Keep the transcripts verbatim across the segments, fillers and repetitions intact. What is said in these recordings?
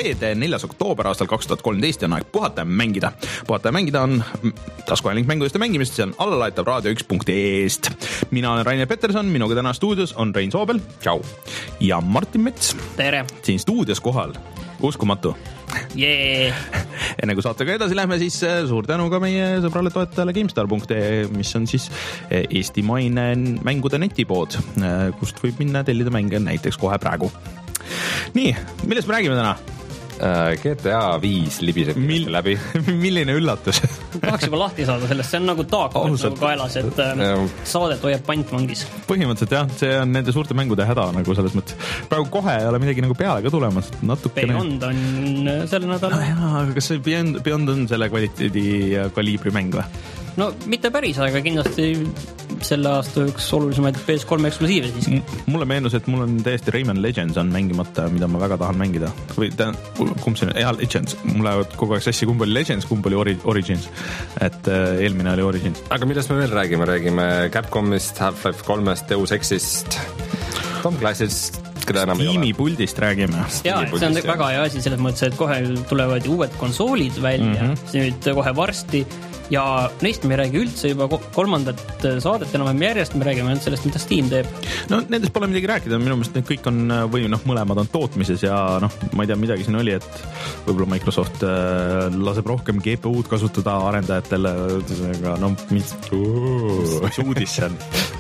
reede, neljas oktoober aastal kaks tuhat kolmteist ja on aeg puhata ja mängida. Puhata ja mängida on taskuhääling mängudest ja mängimist, see on allalaetav raadio üks punkt ee-st. Mina olen Rainer Peterson, minuga täna stuudios on Rein Soobel. Ciao. Ja Martin Mets. Tere. Siin stuudios kohal. Uskumatu. Yeah. Enne kui saatega edasi lähme, siis suur tänu ka meie sõbrale toetajale GameStar punkt ee, mis on siis eestimaine mängude netipood, kust võib minna tellida mänge näiteks kohe praegu. Nii, millest me räägime täna? G T A viis libiseb Mil- läbi. Milline üllatus? Tahaks juba lahti saada sellest, see on nagu taak nagu kaelas, et ja. Saadet hoiab pantvangis. Põhimõtteliselt jah, see on nende suurte mängude häda nagu selles mõttes. Praegu kohe ei ole midagi nagu peale ka tulemas. Natukene... Beyond on selle nädala. Ah, aga kas see Beyond, Beyond on selle kvaliteedi ja kaliibri mäng või? No mitte päris, aga kindlasti selle aasta üks olulisemaid P S kolm eksklusiive siiski. M- mulle meenus, et mul on täiesti Rayman Legends on mängimata, mida ma väga tahan mängida. Või ta, kumb see on? Jah, Legends. Mul lähevad kogu aeg sassi, kumb oli Legends, kumb oli Ori- Origins. Et äh, eelmine oli Origins. Aga millest me veel räägime? Räägime Capcomist, Half-Life kolmest, Deus Exist, Tom Clancy'st, keda enam ei ole. Steam'i puldist räägime. Jaa, see on väga hea asi selles mõttes, et kohe tulevad uued konsoolid välja, mm-hmm. nüüd kohe varsti. Ja neist me ei räägi üldse juba kolmandat saadet enam järjest, me räägime ainult sellest, mida Steam teeb. No nendest pole midagi rääkida, minu meelest need kõik on, või noh, mõlemad on tootmises ja noh, ma ei tea, midagi siin oli, et võib-olla Microsoft äh, laseb rohkem G P U-d kasutada arendajatele, aga no, mis, mis uudis see on.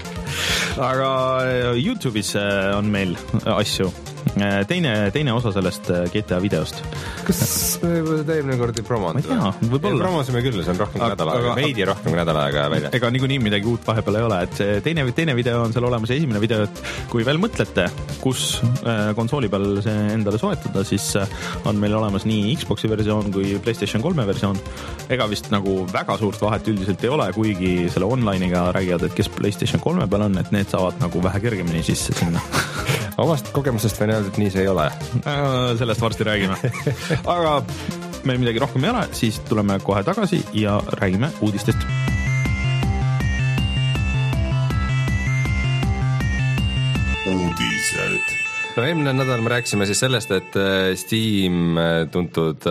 Aga YouTube'is on meil asju. Teine, teine osa sellest G T A videost. Kas me juba teemine kord ei promonud? Ma ei tea, võib-olla. Promosime küll, see on rohkem kui nädala aega, veidi rohkem kui nädala aega välja. Ega niikuinii midagi uut vahepeal ei ole, et see teine, teine video on seal olemas, esimene video, et kui veel mõtlete, kus konsooli peal see endale soetada, siis on meil olemas nii Xboxi versioon kui PlayStation kolme versioon. Ega vist nagu väga suurt vahet üldiselt ei ole, kuigi selle online'iga räägivad, et kes PlayStation kolme peal on, et need saavad nagu vähe kergemini sisse sinna. Omast kogemusest võin öelda, et nii see ei ole. Sellest varsti räägime. Aga meil midagi rohkem ei ole, siis tuleme kohe tagasi ja räägime uudistest. Uudised. No eelmine nädal me rääkisime siis sellest, et Steam tuntud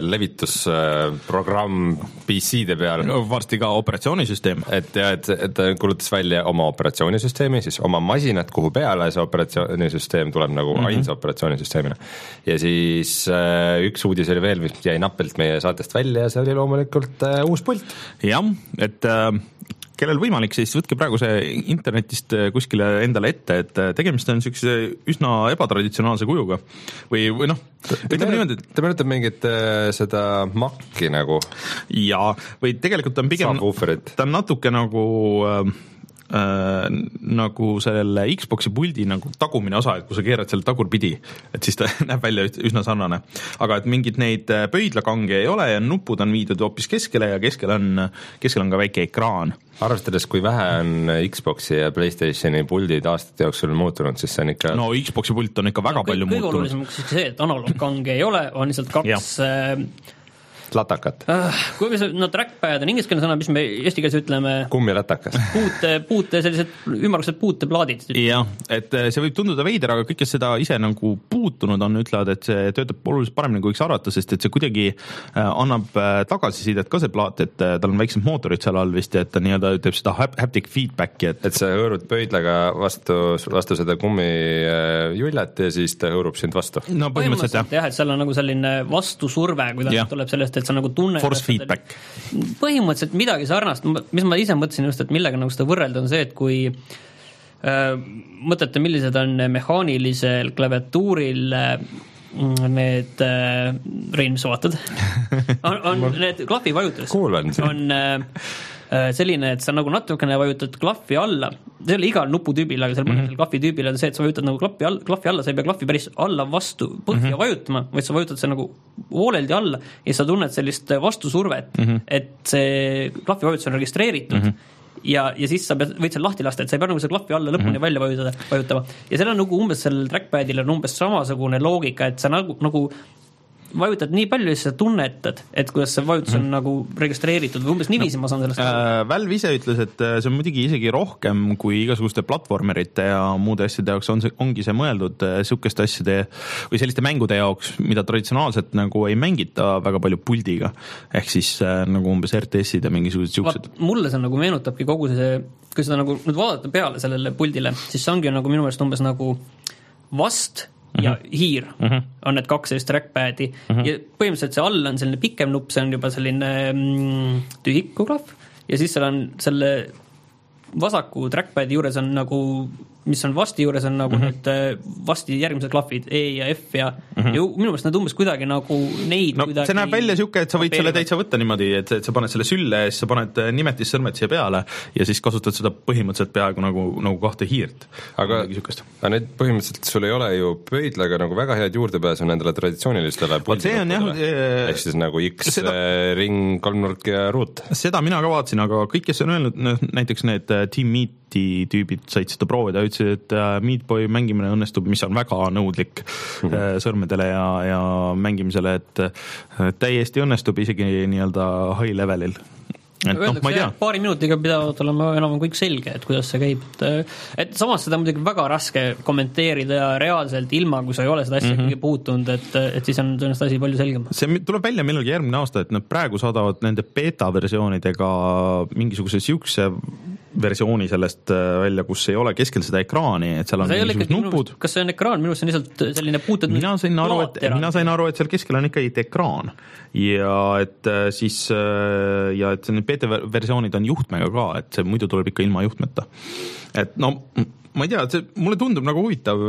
levitusprogramm P C-de peal. No, varsti ka operatsioonisüsteem. Et, ja, et, et kuulutas välja oma operatsioonisüsteemi, siis oma masinat, kuhu peale see operatsioonisüsteem tuleb nagu mm-hmm. ainsa operatsioonisüsteemina. Ja siis äh, üks uudis oli veel, mis jäi napilt meie saatest välja ja see oli loomulikult äh, uus pult. Jah, et... Äh... kellel võimalik, siis võtke praegu see internetist kuskile endale ette, et tegemist on niisuguse üsna ebatraditsionaalse kujuga. Või, või noh, ütleme niimoodi, et... Te meenutab mingit äh, seda Maci nagu? Jaa, või tegelikult on pigem... Ta on natuke nagu... Äh, Äh, nagu selle Xboxi puldi nagu tagumine osa, et kui sa keerad selle tagurpidi, et siis ta näeb välja üsna sarnane. Aga et mingid neid pöidlakange ei ole ja nupud on viidud hoopis keskele ja keskel on, keskel on ka väike ekraan. Arvestades, kui vähe on Xboxi ja PlayStationi puldid aastate jooksul muutunud, siis see on ikka... No Xboxi pult on ikka väga no, palju kõige muutunud. Kõige olulisem see, et analoogkange ei ole, on lihtsalt kaks... latakat. Kui me no trackpad on ingliskeelne sõna, mis me eesti keeles ütleme kummilatakas. Puute, puute, sellised ümmargused puuteplaadid. Jah, et see võib tunduda veider, aga kõik, kes seda ise nagu puutunud on, ütlevad, et see töötab oluliselt paremini kui võiks arvata, sest et see kuidagi annab tagasisidet ka see plaat, et tal on väiksed mootorid seal all vist ja et ta nii-öelda teeb seda haptic feedbacki. Et, et sa hõõrud pöidlaga vastu, vastu seda kummijullat ja siis ta hõõrub sind vastu. No põhimõtteliselt jah. jah, et seal on nagu selline vastusurve, kui ta tuleb sellest, et sa nagu tunne force feedback. Põhimõtteliselt midagi sarnast, mis ma ise mõtlesin just, et millega nagu seda võrrelda on see, et kui äh, mõtlete, millised on mehaanilisel klaviatuuril äh, need äh, Rein, mis sa vaatad? on, on need klahvi vajutus Kuulen. on äh, selline, et sa nagu natukene vajutad klahvi alla, see oli igal nuputüübil, aga seal mõnel mm-hmm. klahvi tüübil on see, et sa vajutad nagu klahvi alla, klahvi alla, sa ei pea klahvi päris alla vastu põhja mm-hmm. vajutama, vaid sa vajutad see nagu vooleldi alla ja sa tunned sellist vastusurvet, mm-hmm. et see klahvi vajutus on registreeritud mm-hmm. ja, ja siis sa pead, võid seal lahti lasta, et sa ei pea nagu see klahvi alla lõpuni mm-hmm. välja vajutada, vajutama. Ja seal on nagu umbes sellel trackpadil on umbes samasugune loogika, et sa nagu, nagu vajutad nii palju ja siis sa tunnetad, et kuidas see vajutus on mm. nagu registreeritud või umbes niiviisi no, ma saan sellest äh, Valve ise ütles, et see on muidugi isegi rohkem kui igasuguste platvormerite ja muude asjade jaoks on see, ongi see mõeldud sihukeste asjade või selliste mängude jaoks, mida traditsionaalselt nagu ei mängita väga palju puldiga, ehk siis äh, nagu umbes R T S-id ja mingisugused sihukesed. Mulle see nagu meenutabki kogu see, kui seda nagu nüüd vaadata peale sellele puldile, siis see ongi nagu minu meelest umbes nagu vast ja mm-hmm. hiir mm-hmm. on need kaks sellist trackpad'i mm-hmm. ja põhimõtteliselt see all on selline pikem nupp, see on juba selline mm, tühikuklahv ja siis seal on selle vasaku trackpad'i juures on nagu, mis on vasti juures on nagu mm-hmm. need vasti järgmised klahvid E ja F ja, mm-hmm. ja minu meelest nad umbes kuidagi nagu neid no, kuidagi see näeb välja siuke, et sa võid papeerivad. Selle täitsa võtta niimoodi, et, et sa paned selle sülle ja siis sa paned nimetissõrmed siia peale ja siis kasutad seda põhimõtteliselt peaaegu nagu, nagu kahte hiirt. Aga, aga need põhimõtteliselt sul ei ole ju pöidlaga nagu väga head juurdepääsu nendele traditsioonilistele puldinuppidele. Ehk siis nagu X, seda, ring, kolmnurk ja ruut. Seda mina ka vaatasin, aga kõik, kes on öelnud, näiteks need Team Meet tüübid said seda proovida, ütlesid, et Meat Boy mängimine õnnestub, mis on väga nõudlik mm-hmm. sõrmedele ja, ja mängimisele, et täiesti õnnestub isegi nii-öelda high levelil. Et öeldakse, no, jah, paari minutiga pidavad olema enam kõik selge, et kuidas see käib. Et, et samas seda muidugi väga raske kommenteerida ja reaalselt ilma, kui sa ei ole seda asja mm-hmm. kõige puutunud, et, et siis on tõenäoliselt asi palju selgem. See tuleb välja millalgi järgmine aasta, et nad praegu saadavad nende beta-versioonidega mingisuguse siukse versiooni sellest välja, kus ei ole keskel seda ekraani, et seal on mingisugused nupud. Kas see on ekraan? Minu see on lihtsalt selline puutud mina sain aru, et, mina sain aru, et seal keskel on ikkagi ekraan ja et siis ja et need beta-versioonid on juhtmega ka, et see muidu tuleb ikka ilma juhtmeta. Et no, ma ei tea, see mulle tundub nagu huvitav.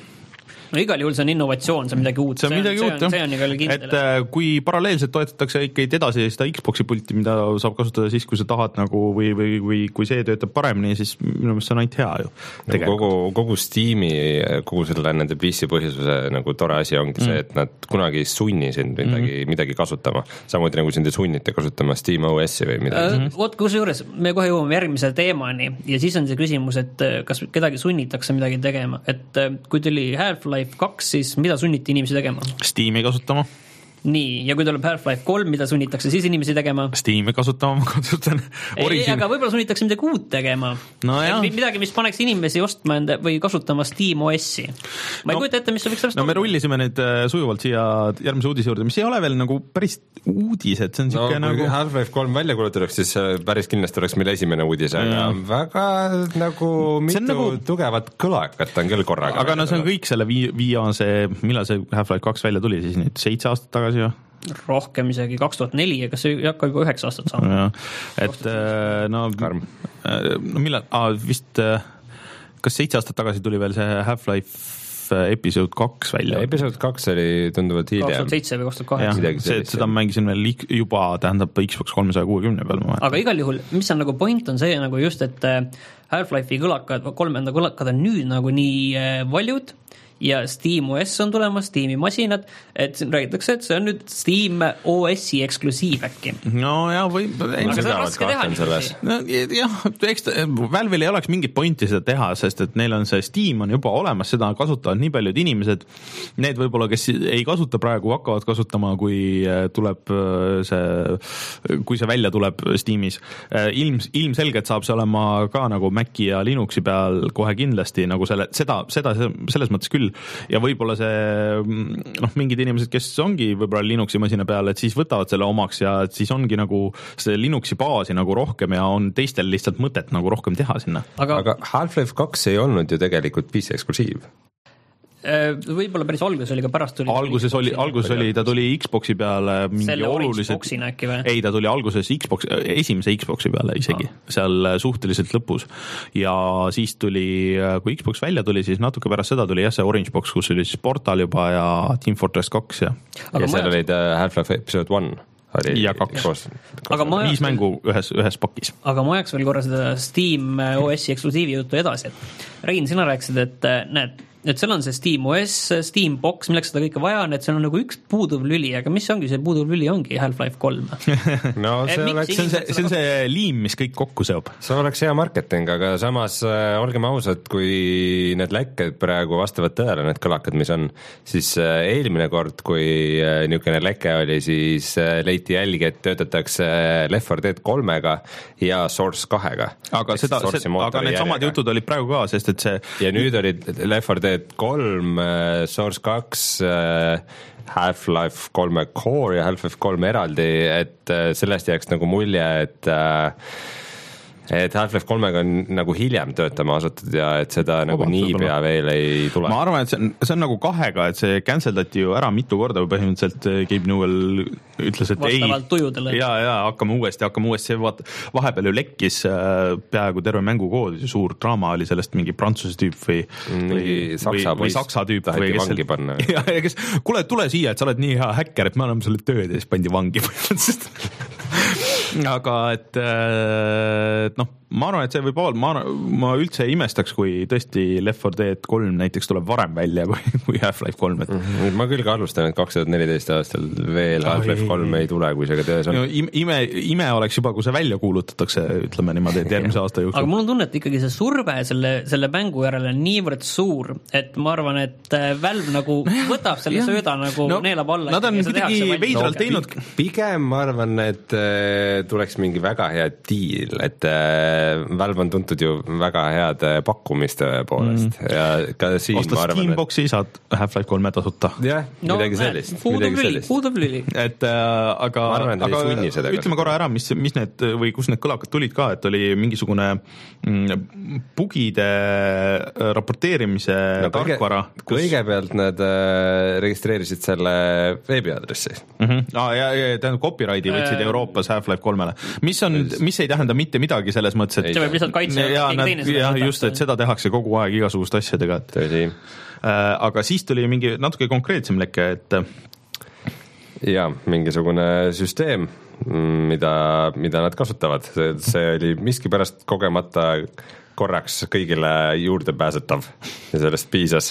No igal juhul see on innovatsioon, see on midagi uut. See on midagi uut, see on, see on kindel. Et kui paralleelselt toetatakse ikkagi edasi seda Xboxi pulti, mida saab kasutada siis, kui sa tahad nagu või, või, või kui see töötab paremini, siis minu meelest see on ainult hea ju. Kogu, kogu Steam'i, kogu selle nende P C põhjususe nagu tore asi ongi mm. see, et nad kunagi ei sunni sind midagi, mm. midagi kasutama. Samuti nagu sind ei sunnite kasutama Steam O S-i või midagi. Äh, Vot kus juures, me kohe jõuame järgmise teemani ja siis on see küsimus, et kas kedagi sunnitakse midagi tegema. Et kui tuli Half-Life kaks, siis mida sunniti inimesi tegema? Steam'i kasutama. Nii, ja kui tuleb Half-Life kolm, mida sunnitakse siis inimesi tegema? Steam'i kasutama, ma kasutan. Ei, aga võib-olla sunnitakse midagi uut tegema. No midagi, mis paneks inimesi ostma enda, või kasutama Steam O S-i. Ma ei no, kujuta ette, mis see võiks sellest no, me rullisime nüüd sujuvalt siia järgmise uudise juurde, mis ei ole veel nagu päris uudis, et see on no, nagu... Half-Life kolm välja kuulutatakse, siis päris kindlasti oleks meil esimene uudis, aga mm. väga nagu mitu nagu... tugevat kõlakat on küll korraga. Aga no see on kõik selle viiase, millal see Half-Life kaks välja tuli, siis nüüd seitse aastat tagasi ja? Rohkem isegi kaks tuhat neli, ega see ei hakka juba üheksa aastat saama. Et no, no millal, ah, vist kas seitse aastat tagasi tuli veel see Half-Life episood kaks välja? Episood kaks oli tunduvalt hiljem. kaks tuhat seitse või kaks tuhat kaheksa. See, seda mängisin veel juba, tähendab Xbox kolmesaja kuuekümne peal. Aga igal juhul, mis on nagu point on see nagu just, et Half-Life'i kõlakad, kolmanda kõlakad on nüüd nagu nii valjud ja Steam O S on tulemas, Steam'i masinad, et räägitakse, et see on nüüd Steam O S-i eksklusiiv äkki. No jah, või... Aga see on raske teha nii. No, jah, eks Valve'il ei oleks mingit pointi seda teha, sest et neil on see Steam on juba olemas, seda kasutavad nii paljud inimesed, need võib-olla, kes ei kasuta praegu, hakkavad kasutama, kui tuleb see, kui see välja tuleb Steamis. Ilm, ilmselgelt saab see olema ka nagu Maci ja Linuxi peal kohe kindlasti, nagu selle, seda, seda selles mõttes küll. Ja võib-olla see, noh, mingid inimesed, kes ongi võib-olla Linuxi masina peal, et siis võtavad selle omaks ja siis ongi nagu see Linuxi baasi nagu rohkem ja on teistel lihtsalt mõtet nagu rohkem teha sinna. Aga, aga Half-Life kaks ei olnud ju tegelikult P C eksklusiiv. Võib-olla päris alguses oli, ka pärast tuli alguses oli, alguses oli, ta tuli Xboxi peale mingi selle oluliselt äkki või? Ei, ta tuli alguses Xbox, esimese Xboxi peale isegi, ah. seal suhteliselt lõpus ja siis tuli, kui Xbox välja tuli, siis natuke pärast seda tuli jah, see Orange Box, kus oli siis Portal juba ja Team Fortress kaks ja, ja seal olid Half-Life episode one oli ja kaks, koos, koos aga viis mängu ühes, ühes pakis. Aga ma ajaks veel korra seda Steam O S-i eksklusiivi juttu edasi, et Rein, sina rääkisid, et näed, et seal on see SteamOS, Steambox, milleks seda kõike vaja on, et seal on nagu üks puuduv lüli, aga mis ongi see puuduv lüli, ongi Half-Life kolm. no see oleks, see on see, see on see liim, mis kõik kokku seob. see oleks hea marketing, aga samas äh, olgem ausad, kui need lekked praegu vastavad tõele, need kõlakad, mis on, siis äh, eelmine kord, kui äh, niisugune leke oli, siis äh, leiti jälgi, et töötatakse Left four Dead kolmega ja Source kahega. aga, seda, see, aga need samad jutud olid praegu ka, sest et see ja nüüd olid Left four Dead kolm, Source kaks, Half-Life kolme Core ja Half-Life kolm eraldi, et sellest jääks nagu mulje, et et Half-Life kolmega on nagu hiljem töötama asutud ja et seda Oba, nagu niipea veel ei tule. Ma arvan, et see on, see on nagu kahega, et see canceldati ju ära mitu korda või põhimõtteliselt Gabe Newell ütles, et vastavalt ei, tujudele. ja, ja hakkame uuesti, hakkame uuesti, vaat, vahepeal ju lekkis peaaegu terve mängukood, suur draama oli sellest mingi prantsuse tüüp või, või, saksa, või, või saksa tüüp või kes vangi panna. ja, ja kes, kuule, tule siia, et sa oled nii hea häkker, et me anname sulle tööd ja siis pandi vangi põhimõtteliselt aga et, et noh, ma arvan, et see võib olla, ma, ma üldse ei imestaks, kui tõesti Left four Dead kolm näiteks tuleb varem välja kui, kui Half-Life kolm. Et... Mm-hmm. Ma küll ka alustan, et kaks tuhat neliteist aastal veel Half-Life kolm ei tule, kui see ka töös on. No, ime, ime oleks juba, kui see välja kuulutatakse, ütleme niimoodi, et järgmise aasta jooksul. Aga mul on tunne, et ikkagi see surve selle, selle mängu järele on niivõrd suur, et ma arvan, et Valve nagu võtab selle ja. sööda nagu no, neelab alla. Nad on midagi veidralt no, teinud. Pigem ma arvan, et tuleks mingi väga hea diil, et Valve on tuntud ju väga heade pakkumiste poolest mm. ja ka siin Osta ma arvan, Steamboxi et... saad Half-Life kolme tasuta. jah, no, midagi sellist. Puudub lüli, puudub lüli. Et äh, aga, arvan, aga ütleme korra ära, mis, mis need või kus need kõlakad tulid ka, et oli mingisugune mm, bugide raporteerimise no, tarkvara. Kus... kõigepealt nad äh, registreerisid selle veebiaadressi. Mm-hmm. Ah, ja, ja tähendab copyrighti võtsid äh... Euroopas Half-Life kolmele. Mis on, mis ei tähenda mitte midagi selles mõttes, et see võib lihtsalt kaitse ja, nad, ja just, et seda tehakse kogu aeg igasuguste asjadega, et tõsi. Aga siis tuli mingi natuke konkreetsem leke, et ja mingisugune süsteem, mida, mida nad kasutavad, see, see oli miskipärast kogemata korraks kõigile juurdepääsetav ja sellest piisas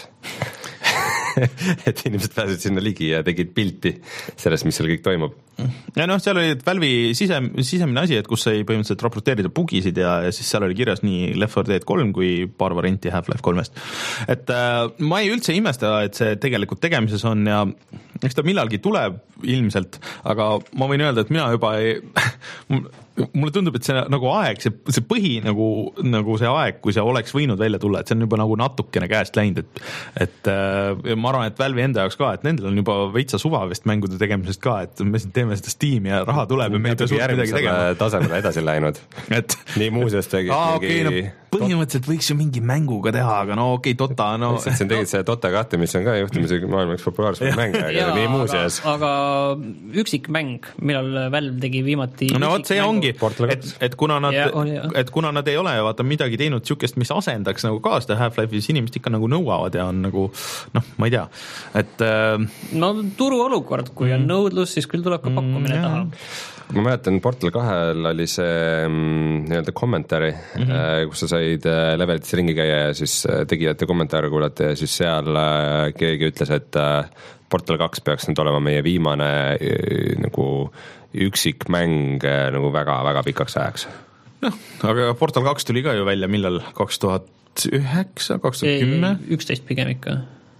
et inimesed pääsesid sinna ligi ja tegid pilti sellest, mis seal kõik toimub. Ja noh, seal oli Valve'i sise, sisemine asi, et kus sai põhimõtteliselt raporteerida bugisid ja, ja siis seal oli kirjas nii Left four Dead kolm kui paar varianti Half-Life kolmest. Et äh, ma ei üldse imesta, et see tegelikult tegemises on ja eks ta millalgi tuleb ilmselt, aga ma võin öelda, et mina juba ei mulle tundub, et see nagu aeg, see, see põhi nagu, nagu see aeg, kui see oleks võinud välja tulla, et see on juba nagu natukene käest läinud, et, et äh, ma arvan, et Valve'i enda jaoks ka, et nendel on juba veitsa suva vist mängude tegemisest ka, et me siin teeme seda Steam'i ja raha tuleb ja me ei pea suurt midagi tegema. Tasemele edasi läinud. et nii muuseas tegid Aa, mingi... okay, no, põhimõtteliselt võiks ju mingi mänguga teha, aga no okei, okay, Dota, no... see on tegid see Dota kahte, mis on ka juhtimise maailma üks populaarsem mäng, aga nii muuseas. Aga, aga üksik mäng, millal Valve tegi viimati no vot, see ongi, et, et, kuna nad, ja, on, et kuna nad ei ole vaata midagi teinud siukest, mis asendaks nagu ka seda Half-Life'is, inimesed ikka nagu nõuavad ja on nagu noh, ma ei tea, et äh... no turu olukord, kui on nõudlus, siis küll tuleb ka pakkumine mm, taha. Ma mäletan, Portal kahel oli see mm, nii-öelda kommentaari mm, -hmm. kus sa said levelites ringi käia ja siis tegijate kommentaare kuulata ja siis seal keegi ütles, et Portal kaks peaks nüüd olema meie viimane nagu üksik mäng nagu väga-väga pikaks ajaks. Noh, aga Portal kaks tuli ka ju välja millal? kaks tuhat üheksa, kaks tuhat kümme? üksteist pigem ikka.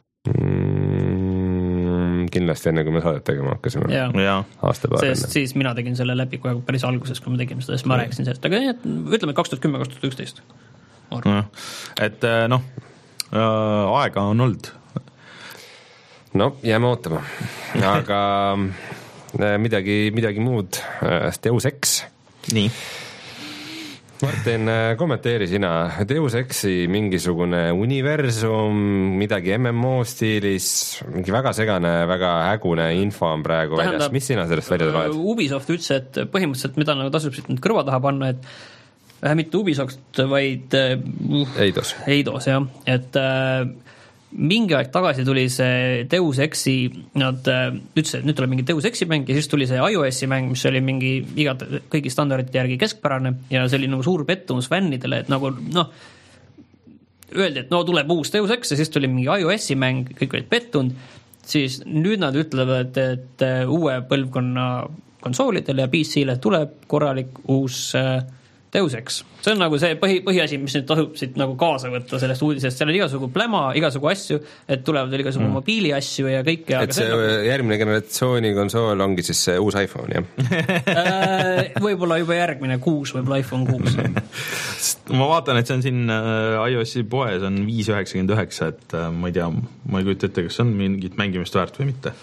Mm, kindlasti enne, kui me saadet tegema hakkasime. Ja. Aasta paar enne. Siis mina tegin selle läbi kohe päris alguses, kui me tegime seda, siis ma rääkisin sellest, aga et, ütleme kaks tuhat kümme, kaks tuhat üksteist. Et noh, aega on olnud. No, jääme ootama. Aga midagi, midagi muud, Deus Ex. Nii. Martin, kommenteeri sina, Deus Exi mingisugune universum, midagi M M O stiilis, mingi väga segane, väga hägune info on praegu Tähendab, väljas, mis sina sellest välja loed? Ubisoft ütles, et põhimõtteliselt mida nagu tasub siit nüüd kõrva taha panna, et vähe mitte Ubisoft, vaid uh, Eidos, Eidos jah, et äh, mingi aeg tagasi tuli see Deus Exi, nad ütles, et nüüd tuleb mingi Deus Exi mäng ja siis tuli see iOS-i mäng, mis oli mingi igat, kõigi standardite järgi keskpärane ja see oli nagu suur pettumus fännidele, et nagu noh, öeldi, et no tuleb uus Deus Ex ja siis tuli mingi iOS-i mäng, kõik olid pettunud, siis nüüd nad ütlevad, et uue põlvkonna konsoolidele ja P C-le tuleb korralik uus Deus Ex. See on nagu see põhi, põhiasi, mis nüüd tasub siit nagu kaasa võtta sellest uudisest, seal on igasugu pläma, igasugu asju, et tulevad veel igasugu mm. mobiili asju ja kõik. Et see, see nagu... järgmine generatsiooni konsool ongi siis see uus iPhone, jah? Võib-olla juba järgmine kuus, võib-olla iPhone kuus. Ma vaatan, et see on siin iOS-i poes on viis üheksakümmend üheksa, et ma ei tea, ma ei kujuta ette, kas on mingit mängimist väärt või mitte.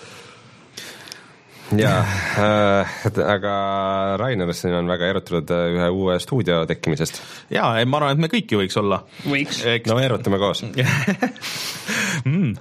jaa, äh, aga Rainer siin on väga erutunud ühe uue stuudio tekkimisest. Jaa, ma arvan, et me kõiki võiks olla. Võiks. Eks... No erutame koos. mm.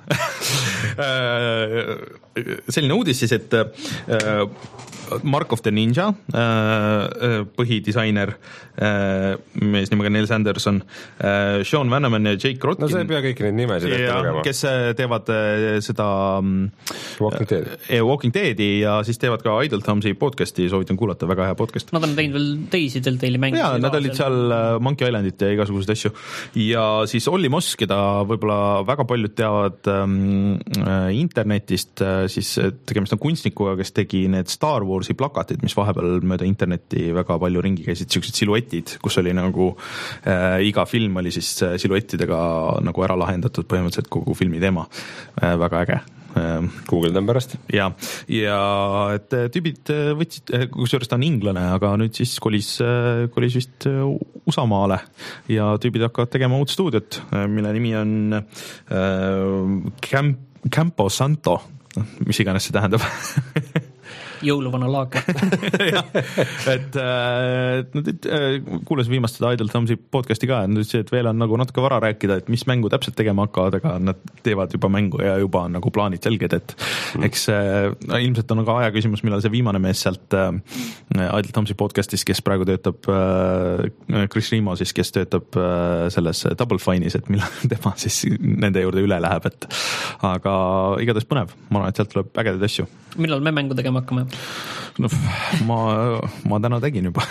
Selline uudis siis, et Mark of the Ninja põhidisainer, mees nimega Neil Sanderson, Sean Vanneman ja Jake Rotkin. No see ei pea kõiki neid nimesid ette lugema. Kes teevad seda Walking Dead. Walking Deadi ja siis teevad ka Idle Thumbsi podcasti, soovitan kuulata, väga hea podcast. Nad on teinud veel teisi Telltale'i mänge. Jaa, nad olid seal Monkey Islandit ja igasuguseid asju. Ja siis Olli Moss, keda võib-olla väga paljud teavad ähm, internetist, siis tegemist on kunstnikuga, kes tegi need Star Warsi plakatid, mis vahepeal mööda internetti väga palju ringi käisid, siuksed siluetid, kus oli nagu äh, iga film oli siis siluettidega nagu ära lahendatud põhimõtteliselt kogu filmi teema. Äh, väga äge. Googledan pärast. Ja, ja et tüübid võtsid, kusjuures ta on inglane, aga nüüd siis kolis, kolis vist Usamaale ja tüübid hakkavad tegema uut stuudiot, mille nimi on äh, Camp, Campo Santo, mis iganes see tähendab. Jõuluvana laake. et, et nad kuulas viimast seda Idle Thumbsi podcasti ka, et, et veel on nagu natuke vara rääkida, et mis mängu täpselt tegema hakkavad, aga nad teevad juba mängu ja juba on nagu plaanid selged, et mm. eks no, ilmselt on ka aja küsimus, millal see viimane mees sealt äh, Idle Thumbsi podcastis, kes praegu töötab äh, Chris Rimo siis, kes töötab äh, selles Double Fine'is, et millal tema siis nende juurde üle läheb, et aga igatahes põnev, ma arvan, et sealt tuleb ägedaid asju. Millal me mängu tegema hakkame? No, ma, ma täna tegin juba.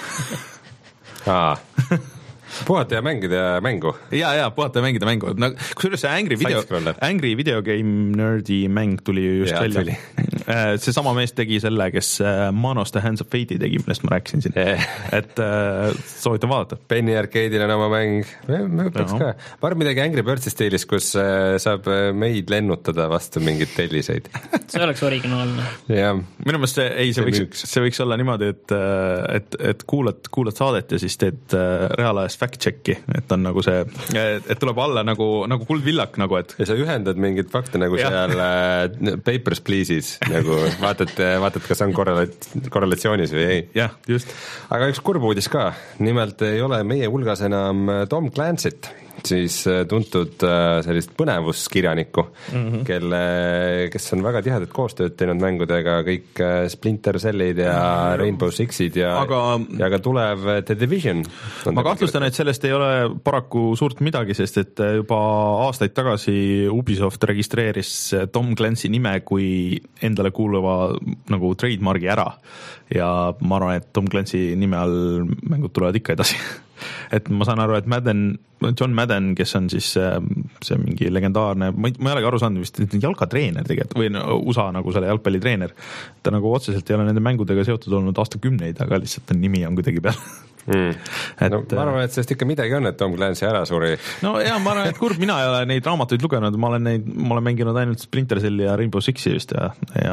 Puhata ja mängida mängu. Ja, ja, puhata ja mängida mängu. No, kusjuures see Angry Video, Angry Video Game Nerdy mäng tuli just ja, välja. See sama mees tegi selle, kes Manos The Hands of Fate'i tegi, millest ma rääkisin siin. Yeah. Et äh, soovitan vaadata. Penny Arcade'il on oma mäng. Me õpeks ka. Ma arvan midagi Angry Birds'i stiilis, kus äh, saab meid lennutada vastu mingid telliseid. See oleks originaalne. Ja. Minu meelest see, ei, see, see, võiks, see võiks olla niimoodi, et, et, et kuulad, kuulad saadet ja siis teed reaalajast fact-checki, et on nagu see, et tuleb alla nagu, nagu kuldvillak nagu, et ja sa ühendad mingid fakte nagu ja. Seal äh, Papers, Please'is nagu vaatad, vaatad, kas on korrelat-, korrelatsioonis või ei. Jah, just. Aga üks kurb uudis ka, nimelt ei ole meie hulgas enam Tom Clancy't, siis tuntud sellist põnevuskirjanikku, mm-hmm. kelle, kes on väga tihedat koostööd teinud mängudega, kõik Splinter Cellid ja Rainbow Sixid ja, aga, ja ka tulev The Division. Ma kahtlustan, et sellest ei ole paraku suurt midagi, sest et juba aastaid tagasi Ubisoft registreeris Tom Clancy nime kui endale kuuluva nagu trademargi ära ja ma arvan, et Tom Clancy nime all mängud tulevad ikka edasi. Et ma saan aru, et Madden, John Madden, kes on siis see mingi legendaarne, ma ei, ma ei olegi aru saanud vist, jalkatreener tegelikult, või U S A nagu selle jalgpallitreener, ta nagu otseselt ei ole nende mängudega seotud olnud aastakümneid, aga lihtsalt on nimi on kuidagi peal. Mm. Et, no, ma arvan, et sellest ikka midagi on, et Tom Clancy ära suri. No jaa, ma arvan, et kurb, mina ei ole neid raamatuid lugenud, ma olen neid, ma olen mänginud ainult Splinter Celli ja Rainbow Sixi vist ja, ja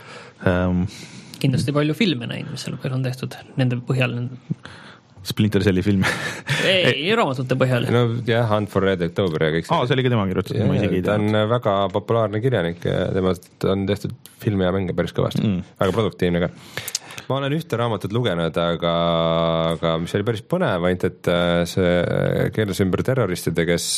ähm, kindlasti palju filme näinud, mis selle põhjal on tehtud, nende põhjal Splinter Celli film. ei, ei, raamatute põhjal. No jah, Hunt for Red October ja kõik see. Aa, see oli ka tema kirjutatud, ma isegi ei tea. Ta on väga populaarne kirjanik ja temast on tehtud filmi ja mänge päris kõvasti. Mm. Väga produktiivne ka. Ma olen ühte raamatut lugenud, aga, aga mis oli päris põnev, ainult et see keeles ümber terroristide, kes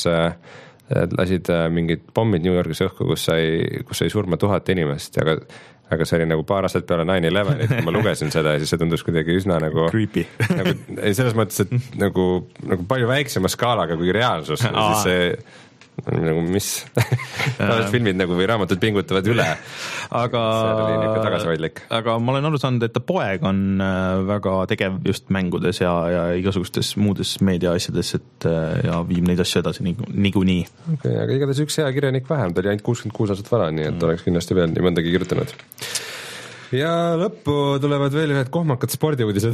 lasid mingid pommid New Yorgis õhku, kus sai, kus sai surma tuhat inimest, aga aga see oli nagu paar aastat peale nine eleven, et ma lugesin seda ja siis see tundus kuidagi üsna nagu creepy. Nagu, selles mõttes, et nagu, nagu palju väiksema skaalaga kui reaalsus. Siis see, nagu mis tavaliselt filmid nagu või raamatud pingutavad üle, aga see oli niisugune tagasihoidlik. Aga ma olen aru saanud, et ta poeg on väga tegev just mängudes ja, ja igasugustes muudes meediaasjades, et ja viib neid asju edasi niikuinii. Okay, aga igatahes üks hea kirjanik vähem, ta oli ainult kuuskümmend kuus aastat vara, nii et mm. oleks kindlasti veel nii mõndagi kirjutanud. Ja lõppu tulevad veel ühed kohmakad spordiuudised.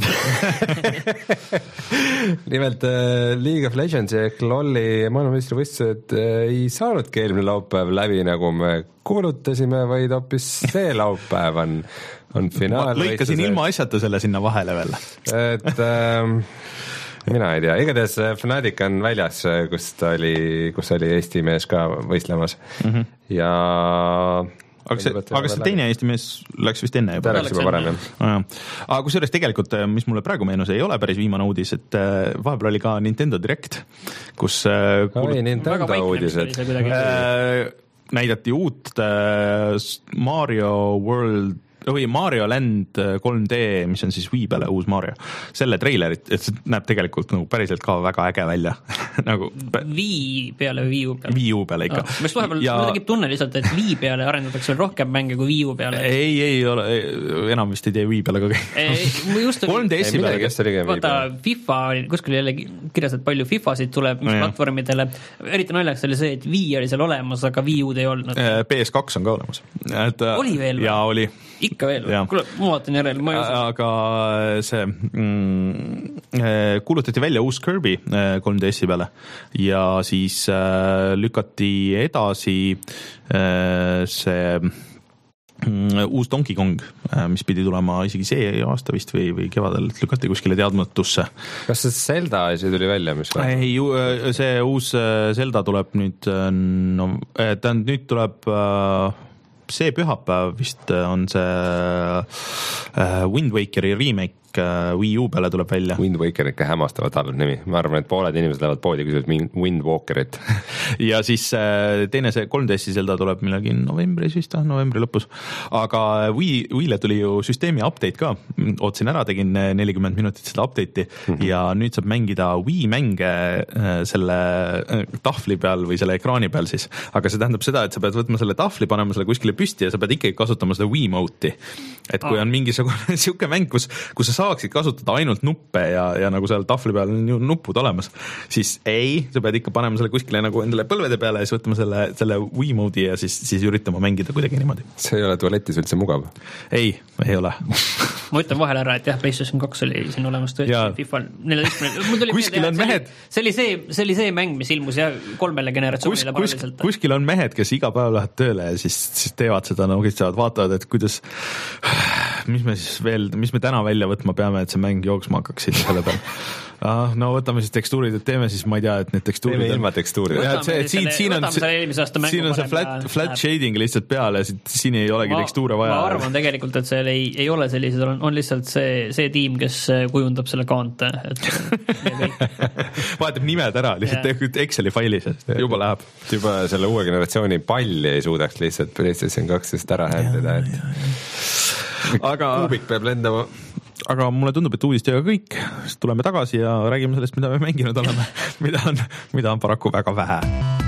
Nimelt League of Legends ja LoLi maailmameistrivõistlused ei saanudki eelmine laupäev läbi, nagu me kuulutasime, vaid hoopis see laupäev on, on finaal. Ma lõikasin ilma asjata selle sinna vahele veel. Et ähm, mina ei tea, igatahes Fnatic on väljas, kus oli, kus oli Eesti mees ka võistlemas mm-hmm. ja aga see, aga see teine Eesti mees läks vist enne juba. Ta läks juba varem, jah. Aga kusjuures tegelikult, mis mulle praegu meenus, ei ole päris viimane uudis, et vahepeal oli ka Nintendo Direct, kus kuulut... Oi, Nintendo uudised. Näidati uut Mario World või Mario Land kolm D, mis on siis Wii peale uus Mario, selle treilerit, et see näeb tegelikult nagu päriselt ka väga äge välja. nagu Wii peale või Wii U peale? Wii U peale ikka. Mis vahepeal ja... mulle tekib tunne lihtsalt, et Wii peale arendatakse veel rohkem mänge kui Wii U peale. Ei, ei ole, enam vist ei tee Wii peale ka. kolm D S-i peale. Vaata, FIFA, kuskil jälle kirjas, et palju FIFAsid tuleb, mis no, platvormidele. Eriti naljaks oli see, et Wii oli seal olemas, aga Wii U-d ei olnud. P S kaks on ka olemas. Et, oli veel? Ja oli. Ikka veel, kuule, ma vaatan järel, ma ei usu. Aga see mm, kuulutati välja uus Kirby kolm D S-i peale ja siis äh, lükati edasi äh, see mm, uus Donkey Kong, äh, mis pidi tulema isegi see aasta vist või, või kevadel, lükati kuskile teadmatusse. Kas see Zelda asi tuli välja? Mis ei, see uus Zelda tuleb nüüd, no, ta nüüd tuleb äh, see pühapäev vist on see Wind Wakeri remake Wii U peale tuleb välja. Wind Waker ikka hämmastavalt halb nimi. Ma arvan, et pooled inimesed lähevad poodi ja küsivad Wind Walkerit. ja siis teine see kolm D S-i Zelda tuleb millalgi novembris vist, novembri lõpus. Aga Wii, Wii'le tuli ju süsteemi update ka. Ootsin ära, tegin nelikümmend minutit seda update'i mm-hmm. ja nüüd saab mängida Wii mänge selle tahvli peal või selle ekraani peal siis. Aga see tähendab seda, et sa pead võtma selle tahvli, panema selle kuskile püsti ja sa pead ikkagi kasutama seda Wii Mote'i. Et kui on mingisugune siuke mäng, kus, kus sa saaksid kasutada ainult nuppe ja, ja nagu seal tahvli peal on ju nupud olemas, siis ei, sa pead ikka panema selle kuskile nagu endale põlvede peale ja siis võtma selle, selle Wii mode'i ja siis, siis üritama mängida kuidagi niimoodi. See ei ole tualetis üldse mugav? Ei, ei ole. Ma ütlen vahel ära, et jah, PlayStation kaks oli siin olemas tõesti FIFA neljateist. Kuskil on mehed. See oli see, see oli see mäng, mis ilmus jah kolmele generatsioonile kus, kus, kuskil on mehed, kes iga päev lähevad tööle ja siis, siis teevad seda, nagu no, vaatavad, et kuidas mis me siis veel, mis me täna välja võtma peame, et see mäng jooksma hakkaks siis selle peal. Ah, no võtame siis tekstuurid, et teeme siis, ma ei tea, et need tekstuurid teeme ilma tekstuurid. Siin, siin on, siin on see flat, flat shading lihtsalt peale, siin ei olegi ma, tekstuure vaja. Ma arvan tegelikult, et seal ei, ei ole sellised, on, on lihtsalt see, see tiim, kes kujundab selle kaante. Vahetab nimed ära, lihtsalt Exceli failis, juba läheb. Juba selle uue generatsiooni palli ei suudaks lihtsalt PlayStation kaks ära händida, et aga kuubik peab lendama. Aga mulle tundub, et uudistega kõik, siis tuleme tagasi ja räägime sellest, mida me mänginud oleme, mida on, mida on paraku väga vähe.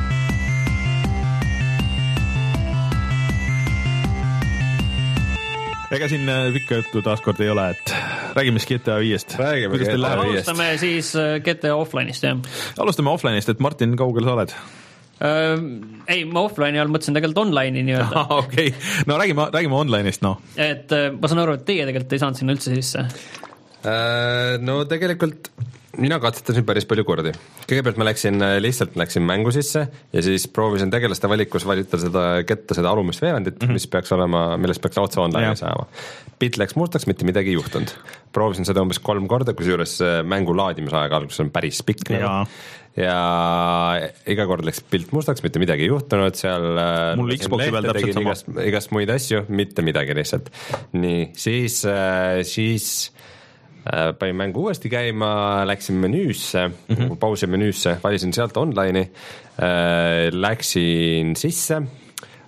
Ega siin pikka juttu taaskord ei ole, et räägime siis G T A viiest. Räägime G T A viiest. Alustame siis G T A offline'ist, jah. Alustame offline'ist, et Martin, kaugel sa oled? Uh, ei, ma offline'i all mõtlesin tegelikult online'i nii-öelda. Ah, okei, okay. No räägime, räägime online'ist, no. Et ma saan aru, et teie tegelikult ei saanud sinna üldse sisse. Uh, no tegelikult mina katsetasin päris palju kordi. Kõigepealt ma läksin, lihtsalt läksin mängu sisse ja siis proovisin tegelaste valikus valita seda, ketta seda alumist veerandit, mm-hmm. mis peaks olema, millest peaks otse online saama. Bit läks mustaks, mitte midagi ei juhtunud. Proovisin seda umbes kolm korda, kusjuures mängu laadimisaega alguses on päris pikk. Ja. ja iga kord läks pilt mustaks, mitte midagi ei juhtunud, seal mul Xboxi peal täpselt sama. Igast, igast muid asju, mitte midagi lihtsalt. Nii, siis, siis panin mängu uuesti käima, läksin menüüsse, mm-hmm. pausi menüüsse, valisin sealt online'i, läksin sisse,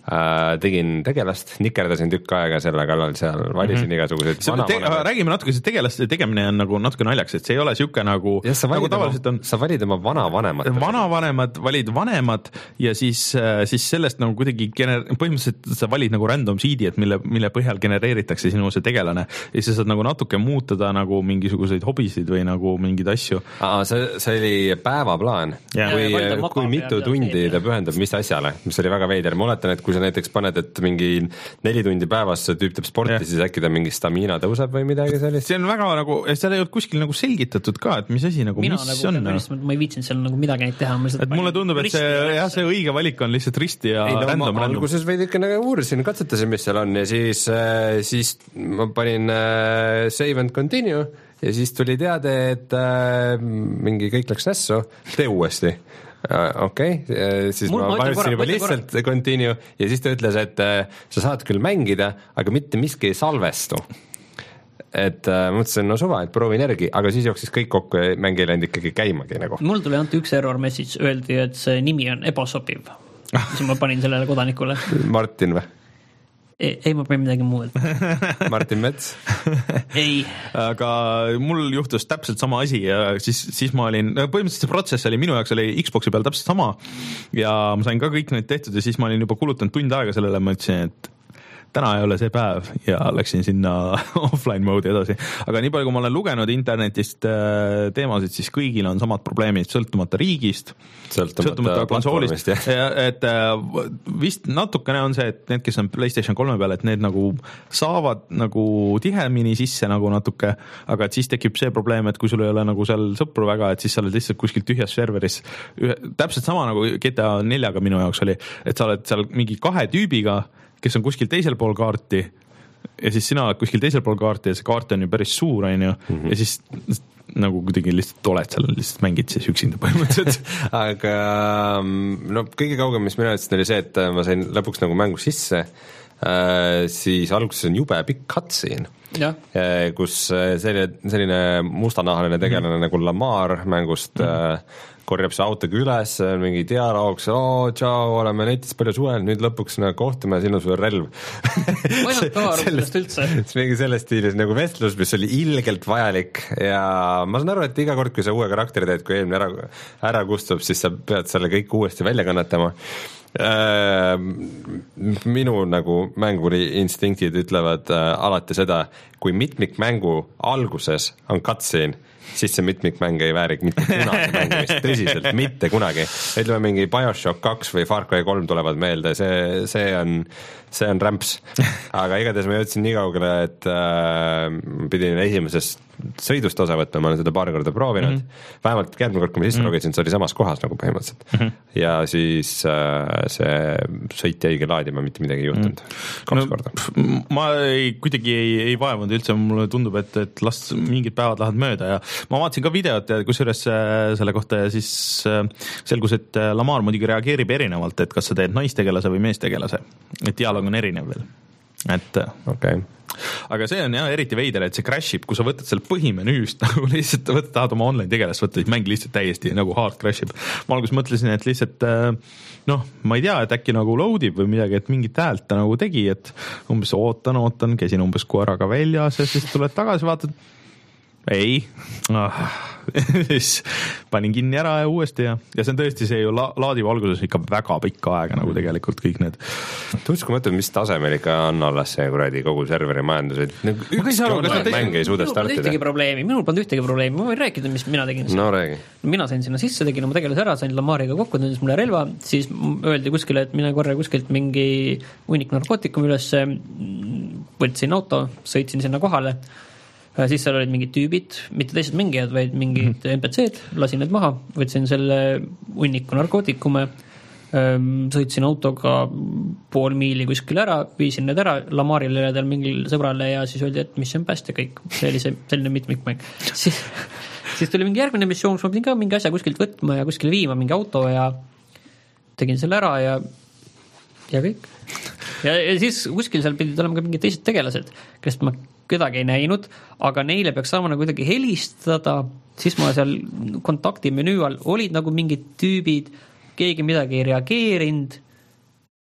äh, tegin tegelast, nikerdasin tükk aega selle kallal seal, valisin mm -hmm. igasuguseid vana, te, vana... räägime natuke, see tegelaste tegemine on nagu natuke naljaks, et see ei ole siuke nagu, ja, nagu tavaliselt on. Sa valid oma vanavanemad. Vanavanemad, valid vanemad ja siis, siis sellest nagu kuidagi gener... põhimõtteliselt sa valid nagu random seed'i, et mille, mille põhjal genereeritakse sinu see tegelane ja siis saad nagu natuke muutada nagu mingisuguseid hobisid või nagu mingeid asju. Aa, see, see oli päevaplaan, yeah. kui, ja, kui mitu tundi ta pühendab mis asjale, mis oli väga veider. Ma oletan, et kui sa näiteks paned, et mingi neli tundi päevas see tüüp teeb sporti, yeah. siis äkki ta mingi stamiina tõuseb või midagi sellist. See on väga nagu, seal ei olnud kuskil nagu selgitatud ka, et mis asi nagu, mina mis nagu, on. Nagu, ma ei viitsinud seal nagu midagi neid teha. Et mulle tundub, et see, jah, see õige valik on lihtsalt risti ja ei, no, random. Ma alguses veidike nagu uurisin, katsetasin, mis seal on ja siis, siis ma panin uh, save and continue ja siis tuli teade, et uh, mingi kõik läks nässu, tee uuesti. Okei, okay. siis Mul, ma vajutasin juba lihtsalt korra. Continue ja siis ta ütles, et uh, sa saad küll mängida, aga mitte miski ei salvestu. Et uh, mõtlesin, no suva, et proovin järgi, aga siis jooksis kõik kokku ja mäng ei läinud ikkagi käimagi nagu. Mul tuli ainult üks error message, öeldi, et see nimi on ebasobiv. Siis ma panin sellele kodanikule. Martin või? Ei, ei, ma panin midagi muud. Martin Mets? Ei. Aga mul juhtus täpselt sama asi ja siis, siis ma olin, põhimõtteliselt see protsess oli minu jaoks oli Xboxi peal täpselt sama ja ma sain ka kõik need tehtud ja siis ma olin juba kulutanud tund aega sellele, ma ütlesin, et täna ei ole see päev ja läksin sinna offline mode edasi. Aga nii palju, kui ma olen lugenud internetist teemasid, siis kõigil on samad probleemid, sõltumata riigist, sõltumata, sõltumata konsoolist. Et vist natukene on see, et need, kes on PlayStation kolme peal, et need nagu saavad nagu tihemini sisse nagu natuke, aga et siis tekib see probleem, et kui sul ei ole nagu seal sõpru väga, et siis sa oled lihtsalt kuskil tühjas serveris. Ühe, täpselt sama nagu G T A neljaga minu jaoks oli, et sa oled seal mingi kahe tüübiga, kes on kuskil teisel pool kaarti ja siis sina oled kuskil teisel pool kaarti ja see kaart on ju päris suur, on ju, mm-hmm. ja siis nagu kuidagi lihtsalt oled seal, lihtsalt mängid siis üksinda põhimõtteliselt. Aga no kõige kaugem, mis mina ütlesin, oli see, et ma sain lõpuks nagu mängu sisse, äh, siis alguses on jube pikk cutscene, kus selline, selline mustanahaline tegelane mm-hmm. nagu Lamar mängust mm-hmm. äh, korjab see autoga üles, mingi dialoog, oo, tšau, oleme netis palju suhelnud, nüüd lõpuks nagu kohtume ja siin on sul relv. Ma ei olnud ka aru sellest üldse. Mingi selles stiilis nagu vestlus, mis oli ilgelt vajalik ja ma saan aru, et iga kord, kui sa uue karakteri teed, kui eelmine ära, ära kustub, siis sa pead selle kõik uuesti välja kannatama. Minu nagu mänguri instinktid ütlevad alati seda, kui mitmikmängu alguses on cutscene, siis see mitmikmäng ei vääri mitte kunagi mängimist, tõsiselt, mitte kunagi. Ütleme mingi BioShock kaks või Far Cry kolm tulevad meelde, see, see on, see on rämps. Aga igatahes ma jõudsin nii kaugele, et äh, pidin esimesest sõidust osa võtma, ma olen seda paar korda proovinud. Mm-hmm. Vähemalt järgmine kord, kui ma sisse mm-hmm. logisin, see oli samas kohas nagu põhimõtteliselt. Mm-hmm. Ja siis äh, see sõit jäigi laadima, mitte midagi ei juhtunud. Mm-hmm. Kaks no, korda. Ma ei, kuidagi ei, ei vaevunud üldse, mulle tundub, et, et las mingid päevad lähevad mööda ja ma vaatasin ka videot ja kusjuures selle kohta ja siis selgus, et Lamar muidugi reageerib erinevalt, et kas sa teed naistegelase või meestegelase. Et dialoog on erinev veel. Et okay. Aga see on jah eriti veider, et see crashib, kui sa võtad selle põhimenüüst nagu lihtsalt võtad, tahad oma online tegelast võtta, siis mäng lihtsalt täiesti nagu hard crashib. Ma alguses mõtlesin, et lihtsalt noh, ma ei tea, et äkki nagu loadib või midagi, et mingit häält ta nagu tegi, et umbes ootan, ootan, käisin umbes koeraga väljas ja siis tuled tagasi, vaatad ei, ah. siis panin kinni ära ja uuesti ja, ja see on tõesti see ju la, laadib alguses ikka väga pikka aega nagu tegelikult kõik need. Tõus, kui mõtled, mis tasemel ikka on alles see kuradi kogu serveri majandus, et üks mäng ei suuda startida. Ühtegi probleemi, minul polnud ühtegi probleemi, ma võin rääkida, mis mina tegin. No räägi. Mina sain sinna sisse, tegin oma tegelase ära, sain Lamariga kokku, tundis mulle relva, siis öeldi kuskile, et mine korra kuskilt mingi hunnik narkootikum üles, võtsin auto, sõitsin sinna kohale. Siis seal olid mingid tüübid, mitte teised mängijad, vaid mingid mm-hmm. N P C-d, lasin need maha, võtsin selle hunniku narkootikume, sõitsin autoga pool miili kuskil ära, viisin need ära Lamarile ja tal mingil sõbrale ja siis öeldi, et mis on pääste kõik, see oli see selline mitmikmäng. Siis, siis tuli mingi järgmine missioon, kus ma pidin ka mingi asja kuskilt võtma ja kuskil viima, mingi auto ja tegin selle ära ja, ja kõik. Ja, ja siis kuskil seal pidid olema ka mingid teised tegelased, kellest ma kedagi ei näinud, aga neile peaks saama nagu kuidagi helistada, siis ma seal kontakti menüü all olid nagu mingid tüübid, keegi midagi ei reageerinud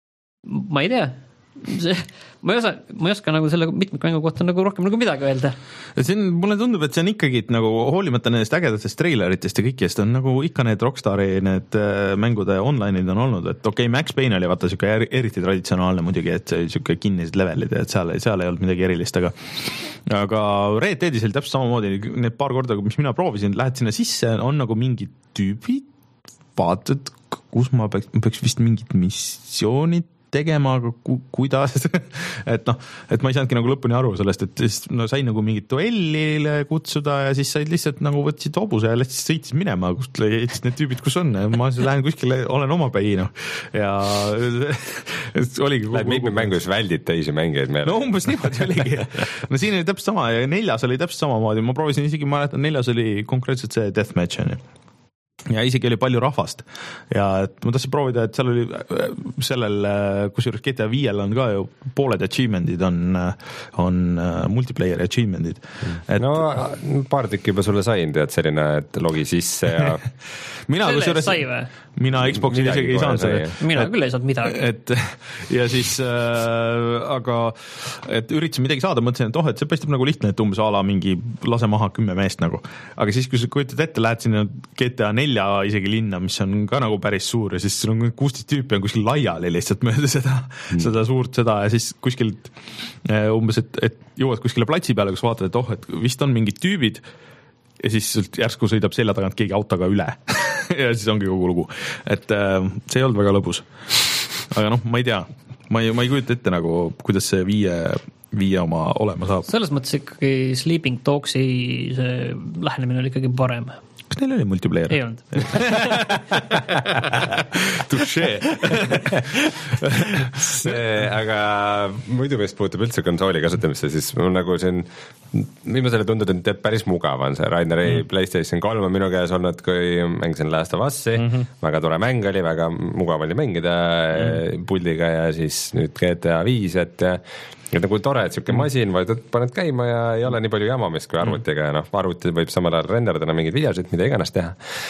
ma ei tea, see, ma ei osa, ma ei oska nagu selle mitmikmängu kohta nagu rohkem nagu midagi öelda. See on, mulle tundub, et see on ikkagi nagu hoolimata nendest ägedatest treileritest ja kõikidest on nagu ikka need Rockstari need mängude online'id on olnud, et okei okay,, Max Payne oli vaata siuke eriti traditsionaalne muidugi, et see siuke kinnised levelid, et seal, seal ei olnud midagi erilist, aga aga Red Deadis oli täpselt samamoodi, need paar korda, mis mina proovisin, lähed sinna sisse, on nagu mingid tüübid, vaatad, kus ma peaks, ma peaks vist mingid missioonid tegema, aga ku, kuidas, et noh, et ma ei saanudki nagu lõpuni aru sellest, et siis no sain nagu mingit duellile kutsuda ja siis said lihtsalt nagu võtsid hobuse ja lihtsalt sõitsid minema, kust leidsid need tüübid, kus on, ma siis lähen kuskile, olen oma päi, noh, ja oligi Lähed mitmed mängus väldid teisi mängijaid meele. No umbes niimoodi oligi. No siin oli täpselt sama ja neljas oli täpselt samamoodi, ma proovisin isegi, ma mäletan, neljas oli konkreetselt see deathmatch, ja isegi oli palju rahvast ja et ma tahtsin proovida, et seal oli sellel, kusjuures G T A viiel on ka ju pooled achievement'id on, on multiplayer achievement'id. Et... No paar tükki juba sulle sain, tead selline, et logi sisse ja mina kusjuures, mina Xboxil isegi ei saanud seda. Mina et, küll ei saanud midagi. Et, ja siis äh, aga et üritasin midagi saada, mõtlesin, et oh, et see paistab nagu lihtne, et umbes ala mingi lase maha kümme meest nagu. Aga siis, kui sa kujutad ette, lähed sinna G T A nelja isegi linna, mis on ka nagu päris suur ja siis sul on kuusteist tüüpi on kuskil laiali lihtsalt mööda seda, mm. seda suurt seda ja siis kuskilt umbes, et, et jõuad kuskile platsi peale, kus vaatad, et oh, et vist on mingid tüübid ja siis järsku sõidab selja tagant keegi autoga üle ja siis ongi kogu lugu. Et see ei olnud väga lõbus. Aga noh, ma ei tea, ma ei, ma ei kujuta ette nagu, kuidas see viie viie oma olema saab. Selles mõttes ikkagi Sleeping Dogsi see lähenemine oli ikkagi parem. Kas neil oli multiplayer? Ei olnud. Touché. see, aga muidu vist puutub üldse konsooli kasutamisse, siis mul nagu siin viimasele tundub, et teeb päris mugav on see Raineri mm. PlayStation kolm on minu käes olnud, kui mängisin Last of Us'i, mm -hmm. väga tore mäng oli, väga mugav oli mängida mm. puldiga ja siis nüüd G T A viis, et et nagu tore, et siuke masin, vaid paned käima ja ei ole nii palju jamamist kui arvutiga ja noh, arvuti võib samal ajal renderdada mingeid videosid, mida iganes teha.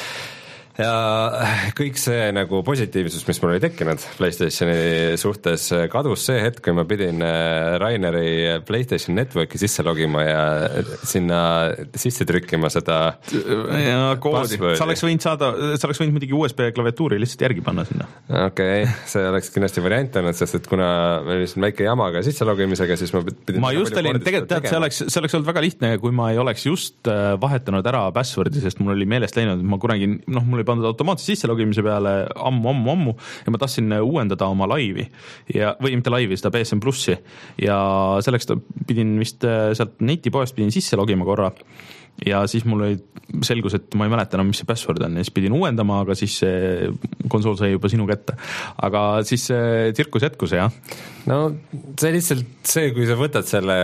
Ja kõik see nagu positiivsus, mis mul oli tekkinud PlayStationi suhtes, kadus see hetk, kui ma pidin Raineri PlayStation Networki sisse logima ja sinna sisse trükkima seda ja koodi. Sa oleks võinud saada, sa oleks võinud muidugi U S B klaviatuuri lihtsalt järgi panna sinna. Okei, okay, see oleks kindlasti variant olnud, sest et kuna meil oli väike jamaga sisse logimisega, siis ma pidin ma just olin, tegelikult tead, see oleks, see oleks olnud väga lihtne, kui ma ei oleks just vahetanud ära passwordi, sest mul oli meelest läinud, et ma kunagi, noh, mul pandud automaatse sisse logimise peale ammu, ammu, ammu ja ma tahtsin uuendada oma laivi ja, või mitte laivi, seda P S N Plussi ja selleks pidin vist sealt netipoest pidin sisse logima korra ja siis mul oli selgus, et ma ei mäleta enam, mis see password on ja siis pidin uuendama, aga siis see konsool sai juba sinu kätte. Aga siis see tsirkus jätkus, jah? No see lihtsalt see, kui sa võtad selle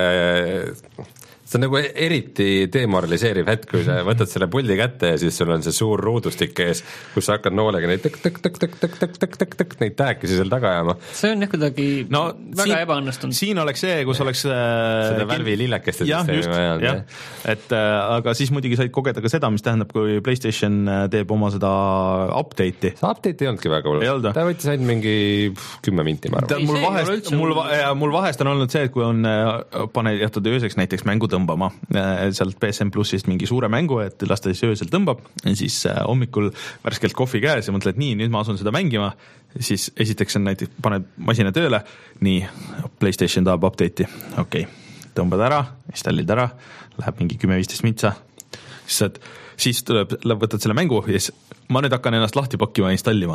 see on nagu eriti demoraliseeriv hetk, kui sa võtad selle puldi kätte ja siis sul on see suur ruudustik ees, kus sa hakkad noolega neid tõk-tõk-tõk-tõk-tõk-tõk-tõk neid tääkisi seal taga ajama. See on jah kuidagi no, väga siin, ebaõnnestunud. Siin oleks see, kus oleks seda värvi lillekeste süsteemi ajal. Jah, et aga siis muidugi said kogeda ka seda, mis tähendab, kui PlayStation teeb oma seda update'i. See update ei olnudki väga hull. Ta võttis ainult mingi kümme minti, ma arvan. Mul vahest, mul, mul vahest on olnud see, et kui on pane jätad ööseks näiteks mängu tõmbama sealt P S N Plussist mingi suure mängu, et lasta siis öösel tõmbab ja siis hommikul värskelt kohvi käes ja mõtled, nii, nüüd ma asun seda mängima, siis esiteks on näiteks, paned masina tööle, nii, PlayStation tahab update'i, okei okay. Tõmbad ära, installid ära, läheb mingi kümme viisteist mitsa, siis, et, siis tuleb, võtad selle mängu ja siis ma nüüd hakkan ennast lahti pakkima ja installima.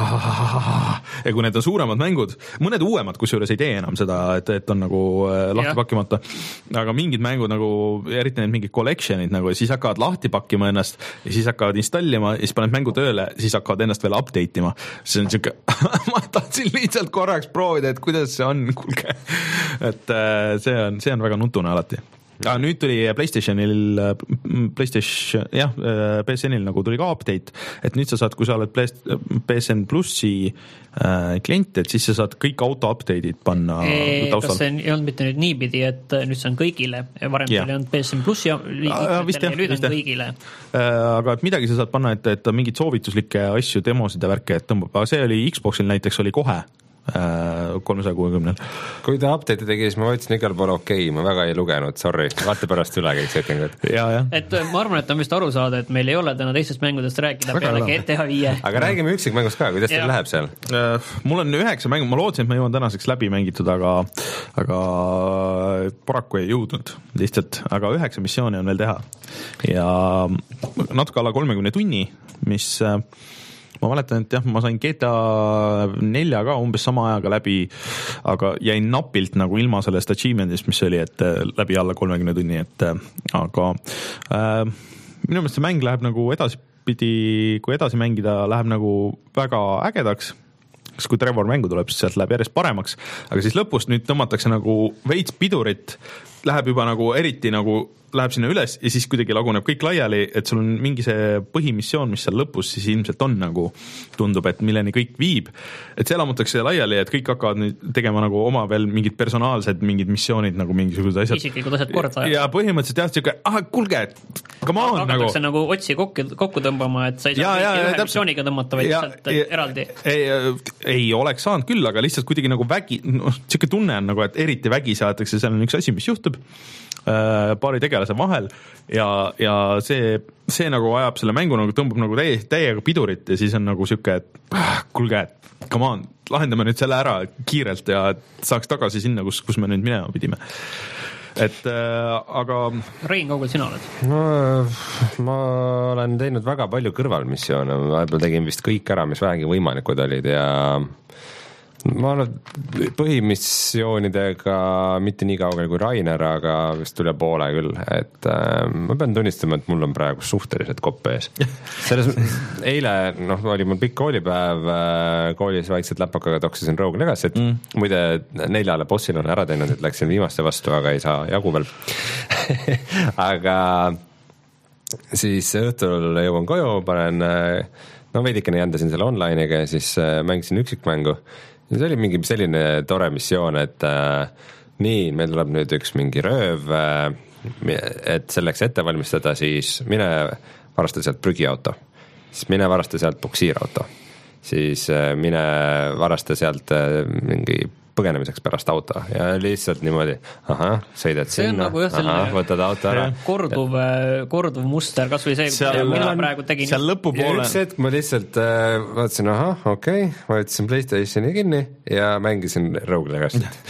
Ja kui need on suuremad mängud, mõned uuemad, kusjuures ei tee enam seda, et, et on nagu lahti pakkimata, aga mingid mängud nagu, eriti need mingid collectionid nagu, siis hakkavad lahti pakkima ennast ja siis hakkavad installima ja siis paned mängu tööle, siis hakkavad ennast veel update ima. See on siuke, ma tahtsin lihtsalt korraks proovida, et kuidas see on, kuulge. Et see on, see on väga nutune alati. Ja nüüd tuli PlayStationil, PlayStation, jah, P S N-il nagu tuli ka update, et nüüd sa saad, kui sa oled P S N Plussi äh, klient, et siis sa saad kõik auto-update'id panna e, taustal. Kas see ei olnud mitte nüüd niipidi, et nüüd see on kõigile, varem yeah. oli olnud P S N Plussi ja, ja vist, jah, nüüd on kõigile. Aga et midagi sa saad panna, et, et mingid soovituslikke asju, demosid ja värke, et tõmbab, aga see oli Xboxil näiteks oli kohe kolmesaja kuuekümnel. Kui ta update'i tegi, siis ma võtsin igal pool okei okay,, ma väga ei lugenud, sorry, vaata pärast üle kõik settingud. Et ma arvan, et on vist aru saada, et meil ei ole täna teistest mängudest rääkida väga peale G T A viie. Aga räägime üksikmängust ka, kuidas teil läheb seal? Mul on üheksa mängu, ma lootsin, et ma jõuan tänaseks läbi mängitud, aga, aga paraku ei jõudnud lihtsalt, aga üheksa missiooni on veel teha ja natuke alla kolmekümne tunni, mis ma mäletan, et jah, ma sain G T A nelja ka umbes sama ajaga läbi, aga jäin napilt nagu ilma sellest achievement'ist, mis oli, et läbi alla kolmekümne tunni, et aga äh, minu meelest see mäng läheb nagu edaspidi, kui edasi mängida, läheb nagu väga ägedaks, kas kui Trevor mängu tuleb, siis sealt läheb järjest paremaks, aga siis lõpust nüüd tõmmatakse nagu veits pidurit, läheb juba nagu eriti nagu läheb sinna üles ja siis kuidagi laguneb kõik laiali, et sul on mingi see põhimissioon, mis seal lõpus siis ilmselt on nagu, tundub, et milleni kõik viib, et see elamutakse laiali, et kõik hakkavad nüüd tegema nagu oma veel mingid personaalsed mingid missioonid, nagu mingisugused asjad. Isiklikud asjad korda. Ja põhimõtteliselt jah, siuke, ah, kulge, come on nagu. Hakatakse nagu otsi kokku, kokku tõmbama, et sa ei saa ja, ühe missiooniga tõmmata, vaid sealt eraldi. Ei, ei oleks saanud küll, aga lihtsalt kuidagi nagu vägi, no, siuke tunne on nagu, et eriti vägi saadetakse, seal on üks asi, mis juhtub paari tegelase vahel ja, ja see, see nagu ajab selle mängu nagu tõmbab nagu täie, täiega pidurit ja siis on nagu siuke, et ah, kulge, come on, lahendame nüüd selle ära kiirelt ja saaks tagasi sinna, kus, kus me nüüd minema pidime. Et äh, aga Rein, kaugel sina oled? No, ma olen teinud väga palju kõrvalmissioone, ma vahepeal tegin vist kõik ära, mis vähegi võimalikud olid ja ma olen põhimissioonidega mitte nii kaugel kui Rainer, aga vist üle poole küll, et äh, ma pean tunnistama, et mul on praegu suhteliselt koppe ees. Selles, eile noh, oli mul pikk koolipäev, koolis vaikselt läpakaga toksisin Rogue Legacy't, mm. muide neljale bossile on ära teinud, et läksin viimaste vastu, aga ei saa jagu veel. Aga siis õhtul jõuan koju, panen no veidikene jändasin selle online'iga ja siis mängisin üksikmängu. See oli mingi selline tore missioon, et äh, nii, meil tuleb nüüd üks mingi rööv, äh, et selleks ette valmistada, siis mine varasta sealt prügiauto, siis mine varasta sealt buksiirauto, siis äh, mine varasta sealt äh, mingi põgenemiseks pärast auto ja lihtsalt niimoodi, ahah, sõidad sinna, nagu ahah, võtad auto ära. Korduv, korduv muster, kas või see, seal, mina praegu tegin. Seal lõpupoole. Ja üks hetk ma lihtsalt äh, vaatasin, ahah, okei, okay, ma võtsin PlayStationi kinni ja mängisin Rogue Legacy't.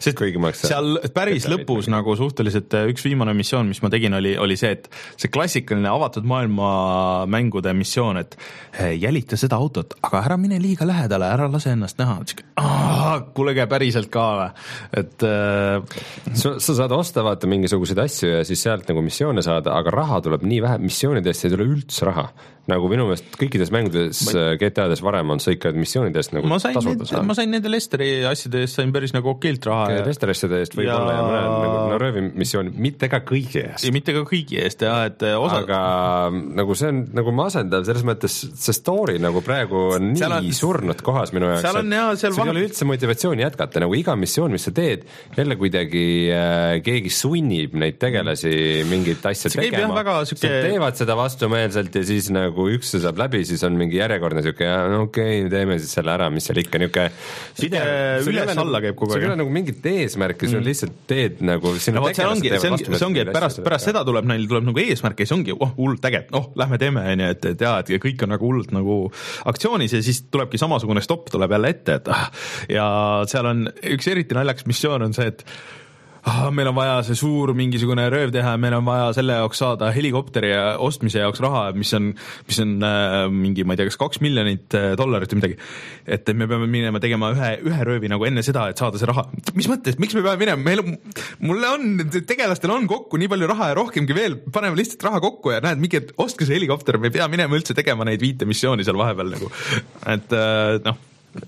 Seal päris lõpus nagu suhteliselt üks viimane missioon, mis ma tegin, oli, oli see, et see klassikaline avatud maailma mängude missioon, et jälita seda autot, aga ära mine liiga lähedale, ära lase ennast näha. Kuulege päriselt ka, et äh... sa, sa saad osta vaata mingisuguseid asju ja siis sealt nagu missioone saada, aga raha tuleb nii vähe, missioonidest ei tule üldse raha. Nagu minu meelest kõikides mängudes ma... G T A-des varem on sa ikka missioonidest nagu ma sain, need, ma sain nende Lesteri asjade eest sain päris nagu okeilt raha. Ja Lesteri asjade eest võib ja... olla ja mõned nagu no, röövi missioon, mitte ka kõigi eest. Ja mitte ka kõigi eest, jah, et osa... Aga nagu see on nagu masendav, selles mõttes see story nagu praegu on nii on... surnud kohas minu jaoks, seal on, jah, seal sul ei ole üldse motivatsiooni jätkata, nagu iga missioon, mis sa teed, jälle kuidagi äh, keegi sunnib neid tegelasi mingit asja see tegema, süke... teevad seda vastumeelselt ja siis nagu üks see saab läbi, siis on mingi järjekordne siuke, no okei okay,, teeme siis selle ära, mis seal ikka niuke üles alla käib kogu aeg. Sul ei ole nagu mingit eesmärki, sul mm. lihtsalt teed nagu sinna no, tegelased ongi, teevad vastu. See ongi, et pärast, pärast seda tuleb neil tuleb nagu eesmärk ja see ongi, oh, hullult äge, oh, lähme teeme, et, et jaa, et kõik on nagu hullult nagu aktsioonis ja siis tulebki samasugune stopp tuleb jälle ette, et ah, ja seal on üks eriti naljakas missioon on see, et ah, meil on vaja see suur mingisugune rööv teha, meil on vaja selle jaoks saada helikopteri ostmise jaoks raha, mis on, mis on äh, mingi, ma ei tea, kas kaks miljonit dollarit või midagi. Et me peame minema tegema ühe, ühe röövi nagu enne seda, et saada see raha. Mis mõttes, miks me peame minema? Meil on, mulle on, tegelastel on kokku nii palju raha ja rohkemgi veel, paneme lihtsalt raha kokku ja näed, mingi, ostke see helikopter, me ei pea minema üldse tegema neid viite missiooni seal vahepeal nagu. Et äh, noh,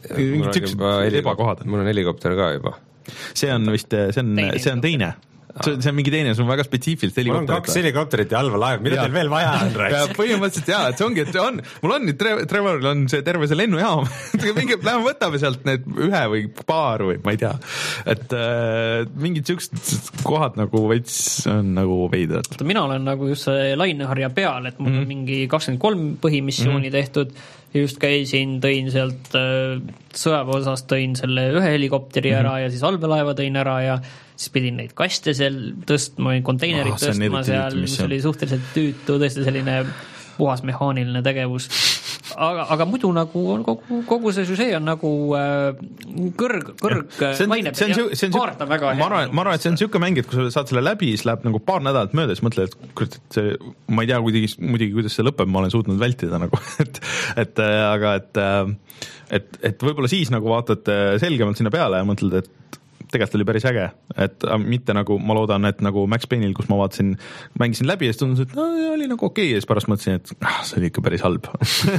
ebakohad. Mul on helikopter ka juba. See on vist, see on, see on teine. See, see on mingi teine, see on väga spetsiifiliselt helikopter. Mul on kaks helikopterit ja halva laev, mida ja. Teil veel vaja on? Ja põhimõtteliselt jaa, et see ongi, et on, mul on nüüd Trevoril on see terve see lennujaam. Mingi, lähme võtame sealt need ühe või paar või ma ei tea. Et äh, mingid siuksed kohad nagu veits on nagu veidrad. Mina olen nagu just Laineharja peal, et mul mm-hmm. on mingi kakskümmend kolm põhimissiooni mm-hmm. tehtud just käisin, tõin sealt sõjaväeosast, tõin selle ühe helikopteri ära mm-hmm. ja siis allveelaeva tõin ära ja siis pidin neid kaste seal tõstma, konteinerid oh, tõstma seal, mis oli suhteliselt tüütu, tõesti selline puhas mehaaniline tegevus. Aga, aga muidu nagu on kogu, kogu see süžee on nagu äh, kõrg, kõrg maine peal ja kaart on väga hea. Ma arvan, ma arvan, et see on niisugune mäng, et kui sa saad selle läbi, siis läheb nagu paar nädalat mööda, siis mõtled, et see, ma ei tea muidugi, muidugi, kuidas see lõpeb, ma olen suutnud vältida nagu, et, et aga et, et, et võib-olla siis nagu vaatad selgemalt sinna peale ja mõtled, et tegelikult oli päris äge, et mitte nagu, ma loodan, et nagu Max Payne'il, kus ma vaatasin, mängisin läbi ja siis tundus, et no, oli nagu okei okay, ja siis pärast mõtlesin, et ah, see oli ikka päris halb.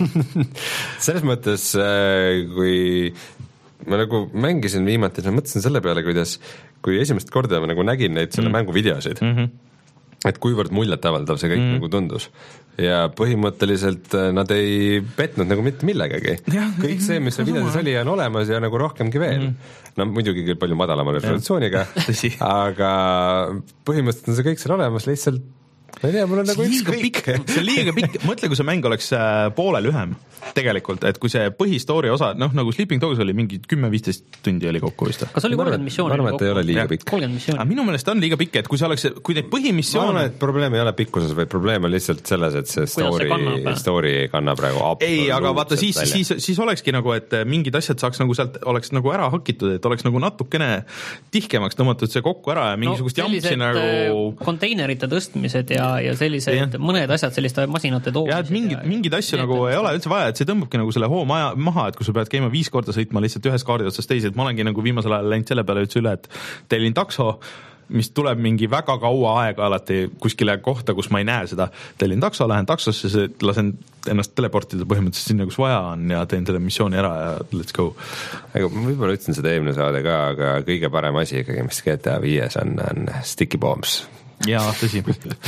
Selles mõttes, kui ma nagu mängisin viimati, ma mõtlesin selle peale, kuidas, kui esimest korda ma nagu nägin neid selle mm. mängu videosid, mm-hmm. et kuivõrd muljet avaldav see kõik mm. nagu tundus. Ja põhimõtteliselt nad ei petnud nagu mitte millegagi. Ja, kõik see, mis see videos oli, on olemas ja nagu rohkemgi veel. Mm. No muidugi küll palju madalama resolutsiooniga, aga põhimõtteliselt on see kõik seal olemas, lihtsalt ma ei tea, mul on nagu ükskõik. See on liiga pikk, mõtle, kui see mäng oleks poole lühem tegelikult, et kui see põhistoori osa, noh nagu Sleeping Dogs oli mingi kümme-viisteist tundi oli kokku vist. Kas oli kolmkümmend missiooni? Ma arvan, et ei ole liiga pikk. Aga minu meelest on liiga pikk, et kui see oleks, kui neid põhimissioone... Ma arvan, et probleem ei ole pikkuses, vaid probleem on lihtsalt selles, et see story, see story ei kanna praegu ei, aga vaata, siis, siis, siis olekski nagu, et mingid asjad saaks nagu sealt, oleks nagu ära hakitud, et oleks nagu natukene tihkemaks tõmmatud see kokku ära ja mingisugust no, jampsi nagu... konteinerite tõstmised ja, ja sellised ja. mõned asjad selliste masinate toomised. Ja, et mingid, mingid asju nagu ei ole üldse vaja, et see tõmbabki nagu selle hoo maja, maha, et kui sa pead käima viis korda sõitma lihtsalt ühes kaardi otsast teisi, et ma olengi nagu viimasel ajal läinud selle peale üldse üle, et tellin takso, mis tuleb mingi väga kaua aega alati kuskile kohta, kus ma ei näe seda. Tellin takso, lähen taksosse, lasen ennast teleportida põhimõtteliselt sinna, kus vaja on ja teen selle missiooni ära ja let's go. Aga ma võib-olla ütlesin seda eelmine saade ka, aga kõige parem asi ikkagi, mis G T A viies on, on Sticky Bombs. Jaa, tõsi.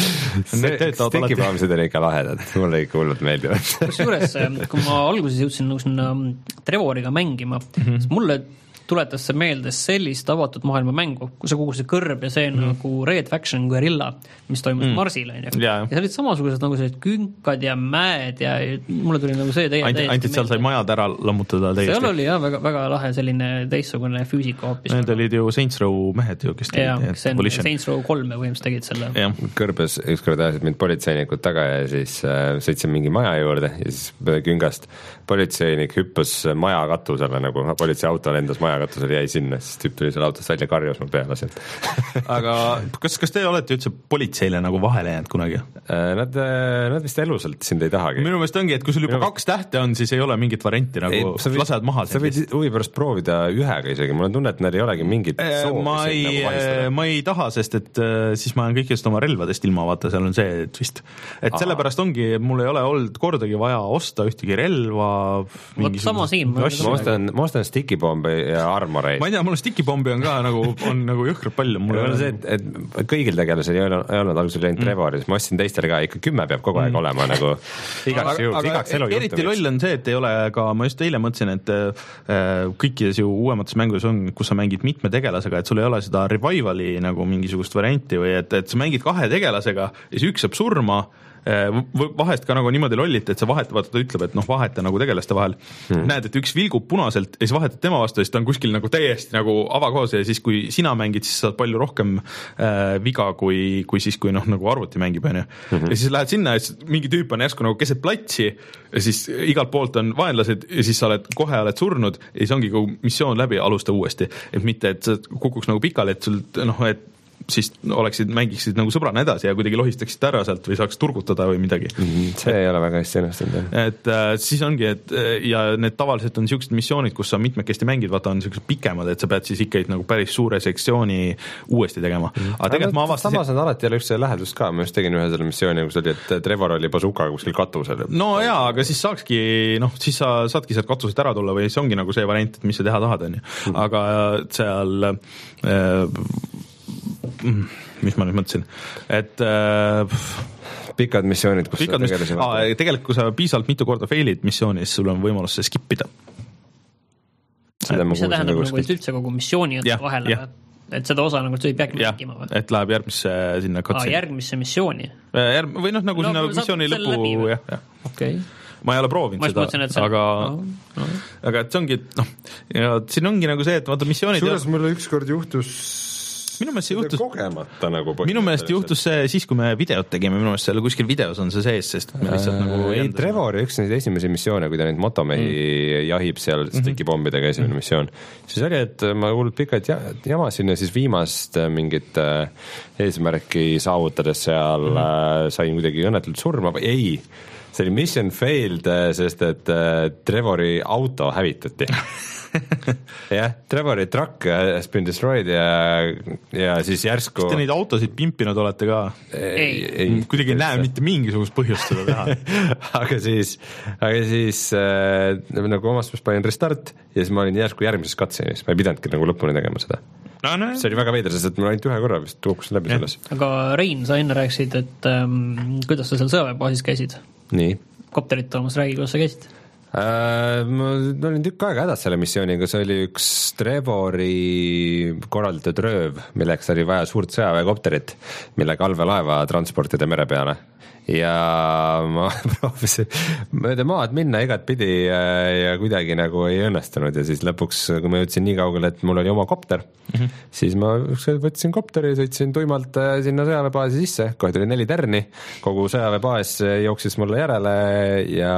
Sticky Bombsid on ikka lahedad, mulle ikka hullult meeldivad. Kusjuures, kui ma alguses jõudsin nagu sinna Trevoriga mängima, mm-hmm. siis mulle tuletas see meelde sellist avatud maailma mängu, kus see kogu see kõrb ja see mm. nagu Red Faction Guerrilla, mis toimus mm. Marsil. Ja, ja see olid samasugused nagu sellised künkad ja mäed ja mulle tuli nagu see teie Ainti, ainti seal sai majad ära lammutada täiesti. Seal oli jah, väga, väga lahe selline teistsugune füüsika hoopis. Need olid ju Saints Row mehed ju, kes tegid. Ja, see on Saints Row kolm võims tegid selle. Ja. Kõrbes ükskord ajasid mind politseinikud taga ja siis äh, sõitsin mingi maja juurde ja siis küngast politseinik hüppus maja katusele, nagu politseiauto lendas maja katusele, jäi sinna, siis tüüp tuli seal autost välja, karjus mu peale sealt. Aga kas, kas te olete üldse politseile nagu vahele jäänud kunagi? Nad, nad vist elusalt sind ei tahagi. Minu meelest ongi, et kui sul juba Minu... kaks tähte on, siis ei ole mingit varianti nagu ei, sa lasevad maha. Sa võid huvi pärast proovida ühega isegi, mul on tunne, et neil ei olegi mingit soovi ma ei, nagu ma ei taha, sest et siis ma olen kõikidest oma relvadest ilma, vaata, seal on see et vist. Et Aha. sellepärast ongi, mul ei ole olnud kordagi vaja osta ühtegi relva. Vot sama siin. Ma ostan, ma ostan sticky bombi ja armoreid. Ma ei tea, mul sticky bombi on ka nagu, on nagu jõhkralt palju. Mul on see, et, et kõigil tegelasel ei olnud, ei olnud alguses läinud Trevoris, ma ostsin teistele ka, ikka kümme peab kogu aeg olema nagu igaks, ju, igaks elu juhtumiks. Eriti loll on see, et ei ole ka, ma just eile mõtlesin, et äh, kõikides ju uuemates mängudes on, kus sa mängid mitme tegelasega, et sul ei ole seda revivali nagu mingisugust varianti või et, et sa mängid kahe tegelasega ja siis üks saab surma, vahest ka nagu niimoodi lollit, et sa vahet, vaata ta ütleb, et noh, vaheta nagu tegelaste vahel hmm. näed, et üks vilgub punaselt ja siis vahetad tema vastu ja siis ta on kuskil nagu täiesti nagu avakoos ja siis kui sina mängid, siis saad palju rohkem äh, viga kui, kui siis, kui noh, nagu arvuti mängib on ju. Hmm. Ja siis lähed sinna ja siis mingi tüüp on järsku nagu keset platsi ja siis igalt poolt on vaenlased ja siis sa oled, kohe oled surnud ja siis ongi kogu missioon läbi, alusta uuesti, et mitte, et sa kukuks nagu pikali, et sul noh, et siis oleksid, mängiksid nagu sõbrana edasi ja kuidagi lohistaksid ära sealt või saaks turgutada või midagi. Mm-hmm. See ei ole väga hästi ennastanud. Et äh, siis ongi, et ja need tavaliselt on niisugused missioonid, kus sa mitmekesti mängid, vaata on niisugused pikemad, et sa pead siis ikka nagu päris suure sektsiooni uuesti tegema. Mm-hmm. Aga tegelikult ma avastasin... Samas on alati jälle üks lähedust ka, ma just tegin ühe selle missiooni, kus oli, et Trevor oli bazookaga kuskil katusel. No jaa, aga siis saakski, noh, siis sa saadki sealt katuselt ära tulla või see ongi nagu see variant, et mis sa teha tahad, on ju. Mm-hmm. Aga seal äh, mis ma nüüd mõtlesin, et äh, pikad missioonid, kus pikad sa tegelesid mis... ah, tegelikult kui sa piisavalt mitu korda failid missiooni, siis sul on võimalus see skippida. Mis see tähendab nagu, et üldse kogu missiooni on vahele, et seda osa nagu sa ei peagi mängima või? Et läheb järgmisse sinna katse. Ah, järgmisse missiooni? Järg... Või noh, nagu no, sinna missiooni lõpu, jah, jah. Okay. ma ei ole proovinud ma seda, mõtlesin, aga no, no. aga et see ongi, et noh, ja siin ongi nagu see, et vaata missioonid suures ja... mulle ükskord juhtus minu meelest see juhtus kogemata nagu minu meelest juhtus see siis, kui me videot tegime, minu meelest seal kuskil videos on see sees, sest me lihtsalt äh, nagu ei, Trevori üks neid esimesi missioone, kui ta neid motomehi mm. jahib seal stikipommidega esimene mm. missioon, siis oli, et ma hullult pikalt jamasin ja siis viimast mingit eesmärki saavutades seal mm. sain kuidagi õnnetult surma või ei, see oli mission failed, sest et Trevori auto hävitati jah, Trevori truck has been destroyed ja, ja siis järsku kas te neid autosid pimpinud olete ka? ei, ei kuidagi ei näe mitte mingisugust põhjust seda teha aga siis, aga siis äh, nagu omast peast panin restart ja siis ma olin järsku järgmises katsenis, ma ei pidanudki nagu lõpuni tegema seda no, no. see oli väga veider, sest et mul ainult ühe korra vist kukkusin läbi selles. Aga Rein, sa enne rääkisid, et ähm, kuidas sa seal sõjaväebaasis käisid? Nii. Kopterit Toomas, räägi, kuidas sa käisid? Uh, ma olin tükk aega hädas selle missiooniga, see oli üks Trevori korraldatud rööv, milleks oli vaja suurt sõjaväekopterit, millega allveelaeva transportida mere peale ja ma proovisin mööda maad minna igat pidi ja, ja kuidagi nagu ei õnnestunud ja siis lõpuks, kui ma jõudsin nii kaugele, et mul oli oma kopter mm, -hmm. siis ma võtsin kopteri, sõitsin tuimalt sinna sõjaväebaasi sisse, kohe tuli neli tärni, kogu sõjaväebaas jooksis mulle järele ja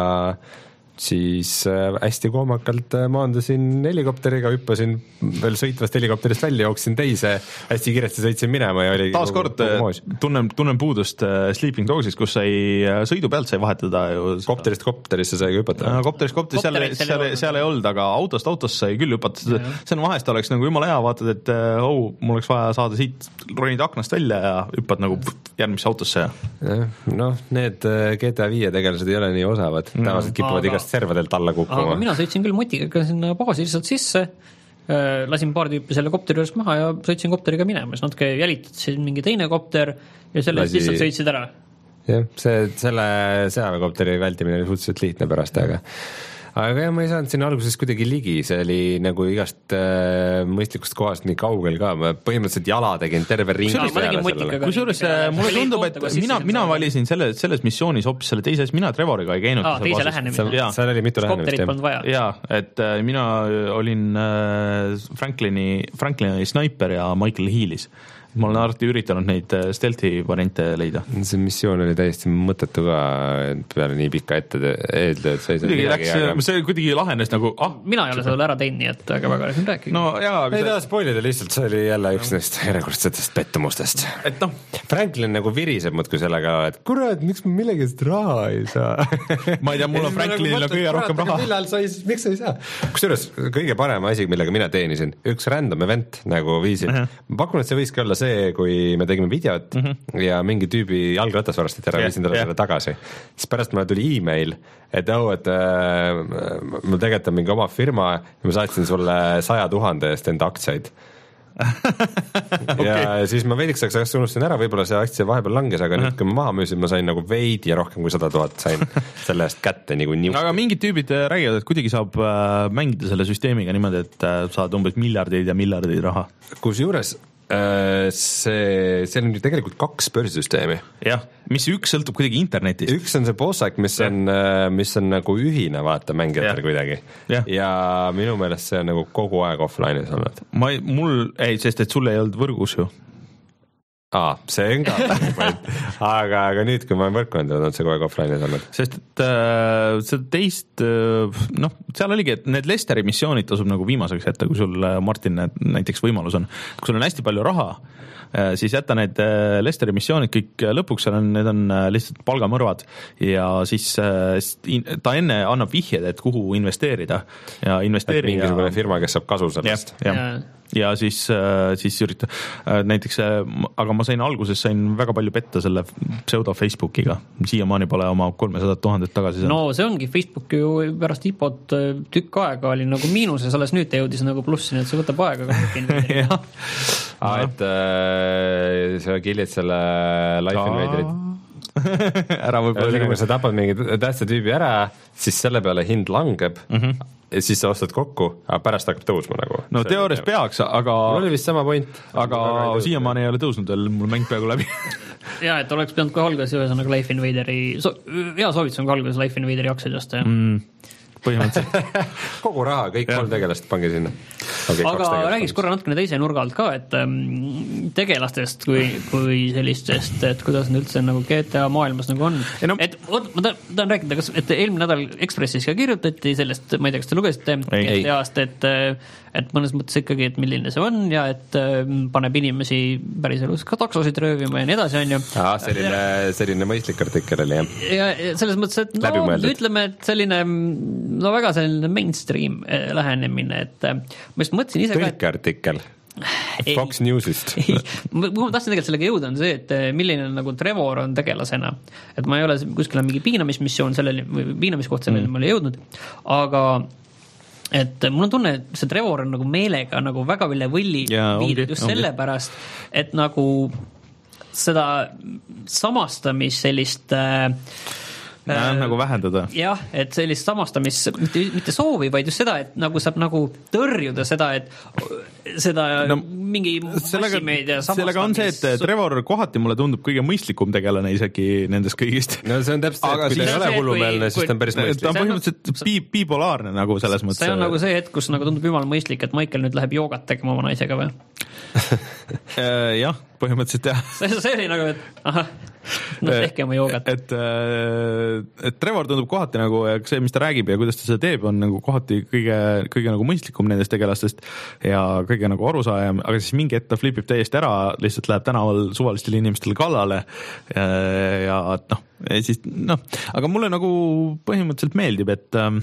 siis hästi koomakalt maandusin helikopteriga, hüppasin veel sõitvast helikopterist välja, jooksin teise, hästi kiiresti sõitsin minema ja oli taaskord tunnen, tunnen puudust Sleeping Dogsist, kus sai sõidu pealt sai vahetada ju kopterist kopterisse sai hüpata. Kopterist kopterist, seal, seal, seal ei olnud, aga autost autost sai küll hüpata, see on vahest oleks nagu jumala hea, vaatad, et oh, mul oleks vaja saada siit, ronida aknast välja ja hüppad nagu järgmisse autosse. Noh, need G T A viie tegelased ei ole nii osavad, tavaliselt kipuvad igast servadelt alla kukkuma. Aga mina sõitsin küll motiga sinna baasi lihtsalt sisse, lasin paar tüüpi selle kopteri juures maha ja sõitsin kopteriga minema, siis natuke jälitasin mingi teine kopter ja selle Lasi... lihtsalt sõitsid ära. Jah, see, selle sõjaväekopteri vältimine oli suhteliselt lihtne pärast, aga aga jah, ma ei saanud sinna alguses kuidagi ligi, see oli nagu igast äh, mõistlikust kohast nii kaugel ka, ma põhimõtteliselt jala tegin terve ringi peale sellele. Kusjuures mulle tundub, et mina, mina valisin selle, selles missioonis hoopis selle teises, mina Trevoriga ei käinud. Aa, teise lähenemine. Seal oli mitu lähenemist. Jaa, et äh, mina olin äh, Franklini, Franklini sniper ja Michael Healis. Ma olen alati üritanud neid stealthi variante leida. See missioon oli täiesti mõttetu ka peale nii pikka ette eeldööd. Kuidagi läks, see kuidagi lahenes nagu ah, mina ei ole seda ära teinud, nii et aga väga räägin rääkida. No jaa, ei taha spoilida lihtsalt, see oli jälle üks neist järjekordsetest pettumustest. Et noh, Franklin nagu viriseb mõtku sellega, et kurat, miks ma millegist raha ei saa? Ma ei tea, mul on Franklinil on kõige rohkem raha. Millal sa ei, miks sa ei saa? Kusjuures kõige parem asi, millega mina teenisin, üks random event nagu viisid. Ma pakun, et see võiski olla see, kui me tegime videot mm -hmm. ja mingi tüübi jalgratas varastati ära, viisin talle yeah. selle tagasi. Siis pärast mulle tuli email, et oh, et äh, mul tegelikult on mingi oma firma ja ma saatsin sulle saja tuhande eest enda aktsiaid. okay. Ja siis ma veidiks ajaks unustasin ära, võib-olla see aktsia vahepeal langes, aga uh-huh. nüüd kui ma maha müüsin, ma sain nagu veidi ja rohkem kui sada tuhat sain selle eest kätte nagu nii. Aga mingid tüübid räägivad, et kuidagi saab äh, mängida selle süsteemiga niimoodi, et äh, saad umbes miljardeid ja miljardeid raha. Kus juures see, see on ju tegelikult kaks börsisüsteemi. Jah, mis üks sõltub kuidagi internetist. Üks on see Bossack, mis on, mis on nagu ühine vaata mängijatel kuidagi. Ja. ja minu meelest see on nagu kogu aeg offline'is olnud. Ma ei, mul, ei, sest et sul ei olnud võrgus ju. Aa, see on ka aga, aga nüüd, kui ma olen võrku endanud, on see kogu aeg offline'is olnud. Sest et äh, seda teist, noh, seal oligi, et need Lesteri missioonid tasub nagu viimaseks jätta, kui sul, Martin, näiteks võimalus on. Kui sul on hästi palju raha, siis jätta need Lesteri missioonid kõik lõpuks, on, need on lihtsalt palgamõrvad ja siis ta enne annab vihjed, et kuhu investeerida ja investeerida. Mingisugune firma, kes saab kasu sellest. Ja, ja. ja siis, siis ürita näiteks, aga ma sain alguses sain väga palju petta selle pseudo Facebookiga, siiamaani pole oma kolmesada tuhandet tagasi saanud. No see ongi, Facebook ju pärast I P O-t tükk aega oli nagu miinuses, alles nüüd ta jõudis nagu plussi, nii et see võtab aega jah, et äh, sa killid selle Life Invaderit ära võib-olla kui sa tapad mingi tähtsa tüübi ära, siis selle peale hind langeb mm -hmm. ja siis sa ostad kokku, aga pärast hakkab tõusma nagu. No teoorias peaks, aga mul oli vist sama point. Aga siiamaani ei ole tõusnud veel, mul mäng peaaegu läbi jaa, et oleks pidanud kohe alguses ühesõnaga Life Invaderi so, hea soovitus on kohe alguses Life Invaderi aktsiaid osta, jah mm. põhimõtteliselt kogu raha, kõik kolm tegelast pange sinna okay,. aga räägiks korra natukene teise nurga alt ka, et ähm, tegelastest kui, kui sellistest, et kuidas need üldse nagu G T A maailmas nagu on. No, et oot, ma tahan, tahan rääkida, kas, et eelmine nädal Ekspressis ka kirjutati sellest, ma ei tea, kas te lugesite G T A-st, et et mõnes mõttes ikkagi, et milline see on ja et äh, paneb inimesi päris elus ka taksosid röövima ja nii edasi, on ju. Aa, selline, selline mõistlik artikkel oli, jah. Ja, ja selles mõttes, et no, ütleme, et selline no väga selline mainstream lähenemine, et ma just mõtlesin ise tõlke artikkel Fox Newsist. ma tahtsin tegelikult sellega jõuda, on see, et milline nagu Trevor on tegelasena, et ma ei ole kuskil mingi piinamismissioon selleni, või piinamiskoht selleni mm. ma ei ole jõudnud, aga et mul on tunne, et see Trevor on nagu meelega nagu väga üle võlli viidud just sellepärast, et nagu seda samastamist sellist äh, Ja, nagu vähendada. Jah, et sellist samastamist mitte, mitte soovi, vaid just seda, et nagu saab nagu tõrjuda seda, et seda no, mingi massimeedia samastamist. Sellega on see, et Trevor kohati mulle tundub kõige mõistlikum tegelane isegi nendest kõigist. No see on täpselt, et kui ta ei ole hullumeelne, siis ta on päris mõistlik. Ta on põhimõtteliselt bi- bipolaarne nagu selles mõttes. See on nagu see hetk, kus nagu tundub jumal mõistlik, et Michael nüüd läheb joogat tegema oma naisega või? jah, põhimõtteliselt jah. See oli nagu, et ahah, no tehke oma joogat. Et, et Trevor tundub kohati nagu, see, mis ta räägib ja kuidas ta seda teeb, on nagu kohati kõige, kõige nagu mõistlikum nendest tegelastest ja kõige nagu arusaajam, aga siis mingi hetk ta flipib täiesti ära, lihtsalt läheb tänaval suvalistele inimestele kallale ja, ja noh, siis noh, aga mulle nagu põhimõtteliselt meeldib, et ähm,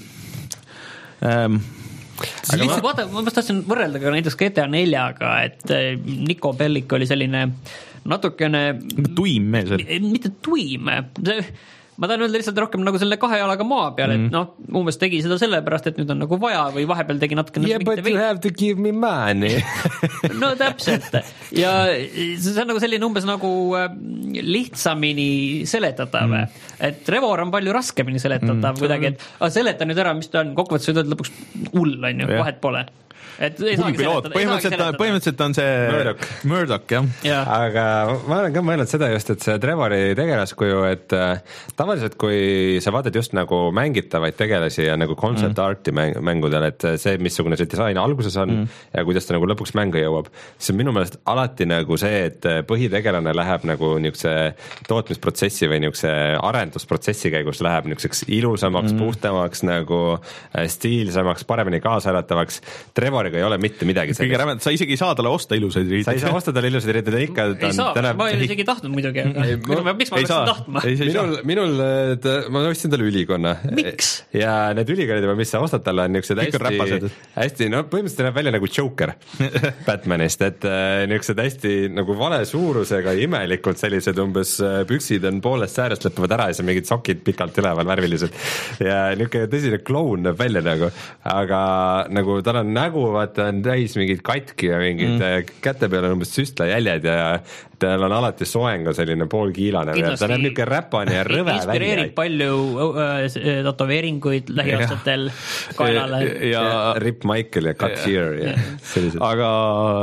ähm, Aga lihtsalt ma... vaata, ma tahtsin võrrelda ka näiteks G T A neljaga, et Nico Bellic oli selline natukene tuim mees oli. Mitte tuim, see ma tahan öelda lihtsalt rohkem nagu selle kahe jalaga maa peal, et noh, umbes tegi seda sellepärast, et nüüd on nagu vaja või vahepeal tegi natuke yeah, but you have to give me money. No täpselt. Ja see on nagu selline umbes nagu lihtsamini seletatav. Mm. Et Trevor on palju raskemini seletatav mm. kuidagi, et ah, seleta nüüd ära, mis ta on, kokkuvõttes ütled lõpuks hull, on ju, yeah. vahet pole. Et ei saagi seletada. Põhimõtteliselt, põhimõtteliselt on see Murdoch, Murdoch jah. Ja. Aga ma olen ka mõelnud seda just, et see Trevori tegelaskuju, et äh, tavaliselt kui sa vaatad just nagu mängitavaid tegelasi ja nagu concept mm. arti mäng, mängudel, et see, missugune see disain alguses on mm. ja kuidas ta nagu lõpuks mängu jõuab, siis on minu meelest alati nagu see, et põhitegelane läheb nagu niisuguse tootmisprotsessi või niisuguse arendusprotsessi käigus läheb niisuguseks ilusamaks mm., puhtamaks, nagu stiilsamaks, paremini kaasaelatavaks. Trevori ei ole mitte midagi sellist. Kõige rämend, sa isegi ei saa talle osta ilusaid riideid. Sa ei saa osta talle ilusaid riideid, ta ikka ei saa, tänab... ma ei isegi tahtnud muidugi, aga miks ma peaksin tahtma? Minul, minul ta, ma ostsin talle ülikonna. Miks? Ja need ülikonnad, mis sa ostad talle, on niisugused hästi, hästi, no põhimõtteliselt näeb välja nagu Joker Batmanist, et niisugused hästi nagu vale suurusega imelikult sellised umbes püksid on poolest säärest lõpevad ära ja siis on mingid sokid pikalt üleval värvilised ja niisugune tõsine kloun näeb välja nagu, aga nagu tal on nägu vaata on täis mingid katki ja mingid mm. käte peal on umbes süstlajäljed ja tal on alati soenga selline poolkiilane. Ta näeb niisugune räpane ja rõve välja. Inspireerib palju äh, tatoveeringuid lähiaastatel kaelale. Ja, ja, ja Rip Michael ja Cut Here ja, ja sellised. Aga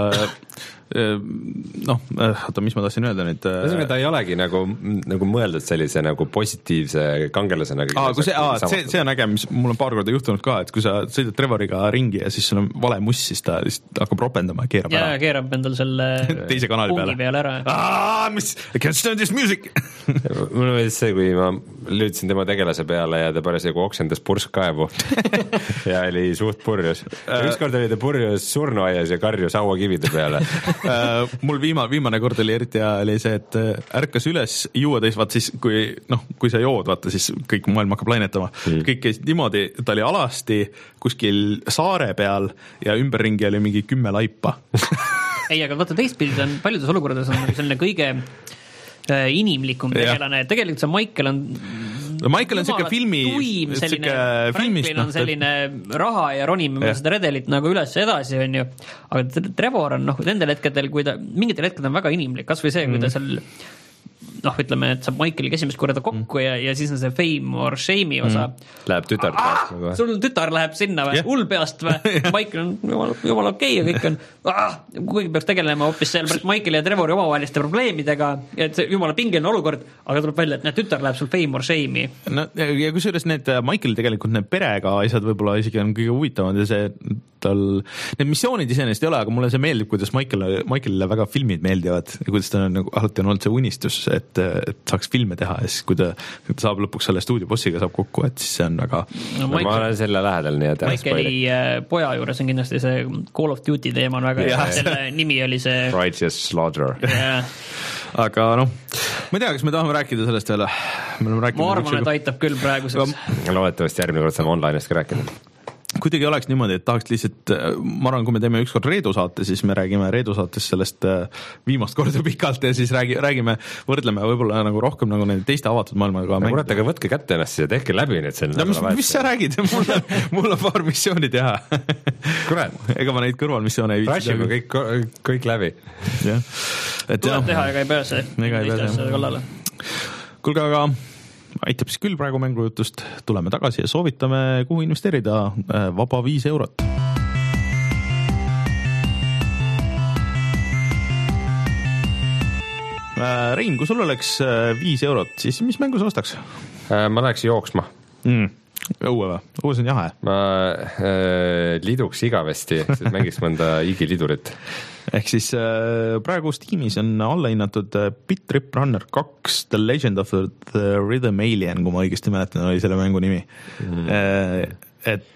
noh, oota, mis ma tahtsin öelda nüüd? Ühesõnaga, ta ei olegi nagu, nagu mõeldud sellise nagu positiivse kangelasena. Aa, kui see, aa, see, see on äge, mis mul on paar korda juhtunud ka, et kui sa sõidad Trevoriga ringi ja siis sul on vale muss, siis ta lihtsalt hakkab ropendama ja keerab ja, ära. Ja keerab endal selle teise kanali peale. peale ära. Aa, mis? I can't stand this music! Mul oli see, kui ma lüüdsin tema tegelase peale ja ta parasjagu oksendas purskkaevu ja oli suht purjus. Ükskord oli ta purjus surnuaias ja karjus hauakivide peale. Mul viima, viimane kord oli eriti ja oli see, et ärkas üles juua teis, vaat siis kui, noh, kui sa jood, vaata siis kõik maailm hakkab lainetama. Mm. Kõik käisid niimoodi, ta oli alasti kuskil saare peal ja ümberringi oli mingi kümme laipa. Ei, aga vaata teistpidi on paljudes olukorrades on selline kõige inimlikum tegelane. Tegelikult see Michael on no Michael on siuke filmi tuim, selline Franklin on selline raha ja ronime seda redelit nagu üles edasi, on ju. Aga Trevor on noh, nendel hetkedel, kui ta mingitel hetkedel on väga inimlik, kas või see, kui ta seal noh, ütleme, et saab Michaeliga esimest korda kokku ja, ja siis on see fame or shame'i osa mm.. Läheb tütar ah, sul tütar läheb sinna või, yeah. hull peast või Michael on jumal, jumal okei okay, ja kõik on ah, kuigi peaks tegelema hoopis seal Michaeli ja Trevori omavaheliste probleemidega, et see jumala pingeline olukord, aga tuleb välja, et need tütar läheb sul fame or shame'i. No, ja kusjuures need Michael tegelikult need perega asjad võib-olla isegi on kõige huvitavad ja see tal, need missioonid iseenesest ei ole, aga mulle see meeldib, kuidas Michael, Michaelile väga filmid meeldivad ja kuidas ta on nagu alati on olnud see unistus, et, et saaks filme teha ja siis kui ta, ta saab lõpuks selle stuudiobossiga saab kokku, et siis see on väga no, Michael, ma olen selle lähedal, nii et Michaeli poja juures on kindlasti see Call of Duty teema on väga hea, selle nimi oli see Righteous Slaughter yeah. aga noh, ma ei tea, kas me tahame rääkida sellest veel me ma arvan, et aitab küll praeguseks loodetavasti järgmine kord saame online'ist ka rääkida kuidagi oleks niimoodi, et tahaks lihtsalt, ma arvan, kui me teeme ükskord Reedu saate, siis me räägime Reedu saates sellest viimast korda pikalt ja siis räägi, räägime, võrdleme võib-olla nagu rohkem nagu neid teiste avatud maailmaga. No, kurat, aga võtke kätte ennast ja tehke läbi nüüd selle no, mis, mis sa räägid? Mul on, mul on paar missiooni teha. Kurat. Ega ma neid kõrvalmissioone ei viitsi. Rashime kõik, kõik läbi. Ja. Et tuleb jah. teha, ega ei pääse. Ega ei pääse. Kulge, aga aitab siis küll praegu mängujutust, tuleme tagasi ja soovitame, kuhu investeerida vaba viis eurot. Rein, kui sul oleks viis eurot, siis mis mängu sa ostaks? Ma läheks jooksma. Mm. Õue või? Õues on jahe. Ma äh, liduks igavesti, siis mängiks mõnda igilidurit. Ehk siis äh, praegu Steamis on allahinnatud äh, Pit Trip Runner kaks The Legend of the Rhythm Alien, kui ma õigesti mäletan, oli selle mängu nimi. Mm. Äh, et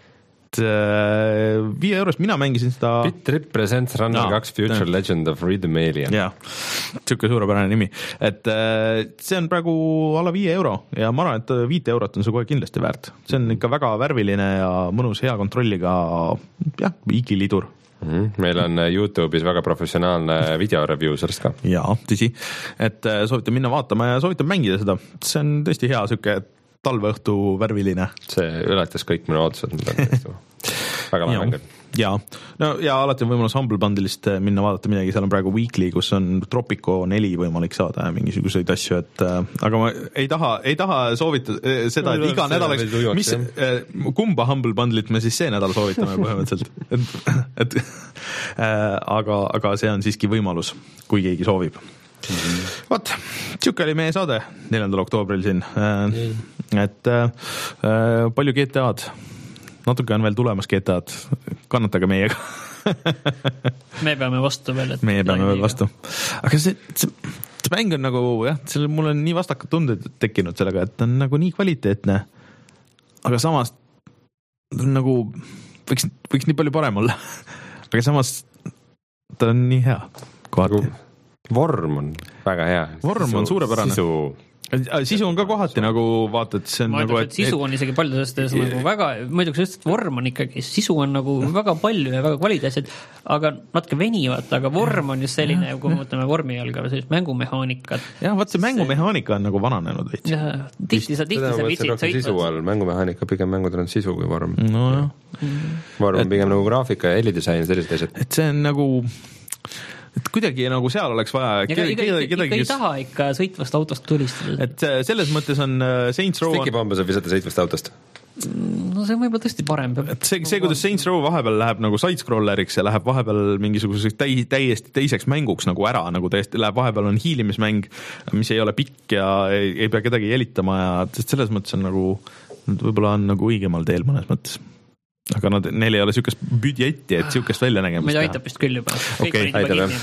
äh, viie eurost mina mängisin seda Pit Trip Presents Runner no, kaks Future no. Legend of Rhythm Alien. Jaa, siuke suurepärane nimi. Et äh, see on praegu alla viie euro ja ma arvan, et viite eurot on see kohe kindlasti väärt. See on ikka väga värviline ja mõnus hea kontrolliga jah, igilidur. Mm-hmm. Meil on YouTube'is väga professionaalne videoreview sellest ka. Jaa, tõsi. Et soovitan minna vaatama ja soovitan mängida seda. See on tõesti hea siuke talveõhtu värviline. See ületas kõik minu ootused. Väga väga mängud. Jaa, no ja alati on võimalus Humble Bundle'ist minna vaadata midagi, seal on praegu Weekly, kus on Tropico neli võimalik saada ja mingisuguseid asju, et aga ma ei taha, ei taha soovita seda, et iga nädalaks, mis, kumba Humble Bundle'it me siis see nädal soovitame põhimõtteliselt, et, et äh, aga, aga see on siiski võimalus, kui keegi soovib. Mm-hmm. Vot, siuke oli meie saade neljandal oktoobril siin, äh, et äh, palju G T A-d natuke on veel tulemas G T A-d, kannatage meiega. me peame vastu veel. Et meie peame veel vastu. Aga see, see, see mäng on nagu, jah, selle, mul on nii vastakad tunded tekkinud sellega, et on nagu nii kvaliteetne, aga samas nagu võiks, võiks nii palju parem olla. Aga samas ta on nii hea. Kohati. Vorm on väga hea. Vorm on suurepärane. Sisu sisu on ka kohati nagu vaatad, see on ma nagu, et, et sisu on isegi palju sellest nagu väga, ma ei tea, kas vorm on ikkagi, sisu on nagu väga palju ja väga kvaliteetselt, aga natuke venivad, aga vorm on just selline, kui me mõtleme vormi jalga või sellist mängumehaanikat. jah, vaat see mängumehaanika on nagu vananenud veits. tihti sa, tihti sa vitsid sõitvad. Sisu all, mängumehaanika, pigem mängudel on sisu kui vorm. no jah. Vorm on pigem nagu graafika ja helidisain, sellised asjad. Et see on nagu et kuidagi nagu seal oleks vaja ikka, ikka, ikka ei taha ikka sõitvast autost tulistada. Et selles mõttes on Saints Row Stikipombe saab visata sõitvast autost. No see on võib-olla tõesti parem. Et see, see, kuidas Saints Row vahepeal läheb nagu side-scrolleriks ja läheb vahepeal mingisuguseks täi, täiesti teiseks mänguks nagu ära, nagu täiesti läheb vahepeal on hiilimismäng, mis ei ole pikk ja ei, ei pea kedagi jälitama ja selles mõttes on nagu, võib-olla on nagu õigemal teel mõnes mõttes. Aga nad, neil ei ole siukest budjetti, et siukest välja nägemist. Meid aitab vist küll juba. Okay.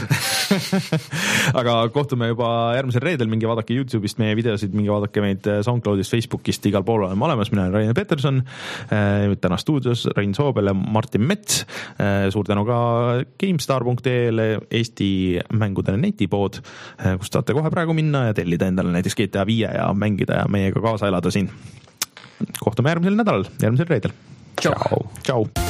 Aga kohtume juba järgmisel reedel, mingi vaadake YouTube'ist meie videosid, mingi vaadake meid SoundCloudist, Facebookist, igal pool oleme olemas, mina olen Rainer Peterson, täna stuudios Rein Soobel ja Martin Mets, suur tänu ka GameStar punkt ee-le, Eesti mängudele netipood, kus saate kohe praegu minna ja tellida endale näiteks G T A viie ja mängida ja meiega kaasa elada siin. Kohtume järgmisel nädalal, järgmisel reedel. Ciao. Ciao.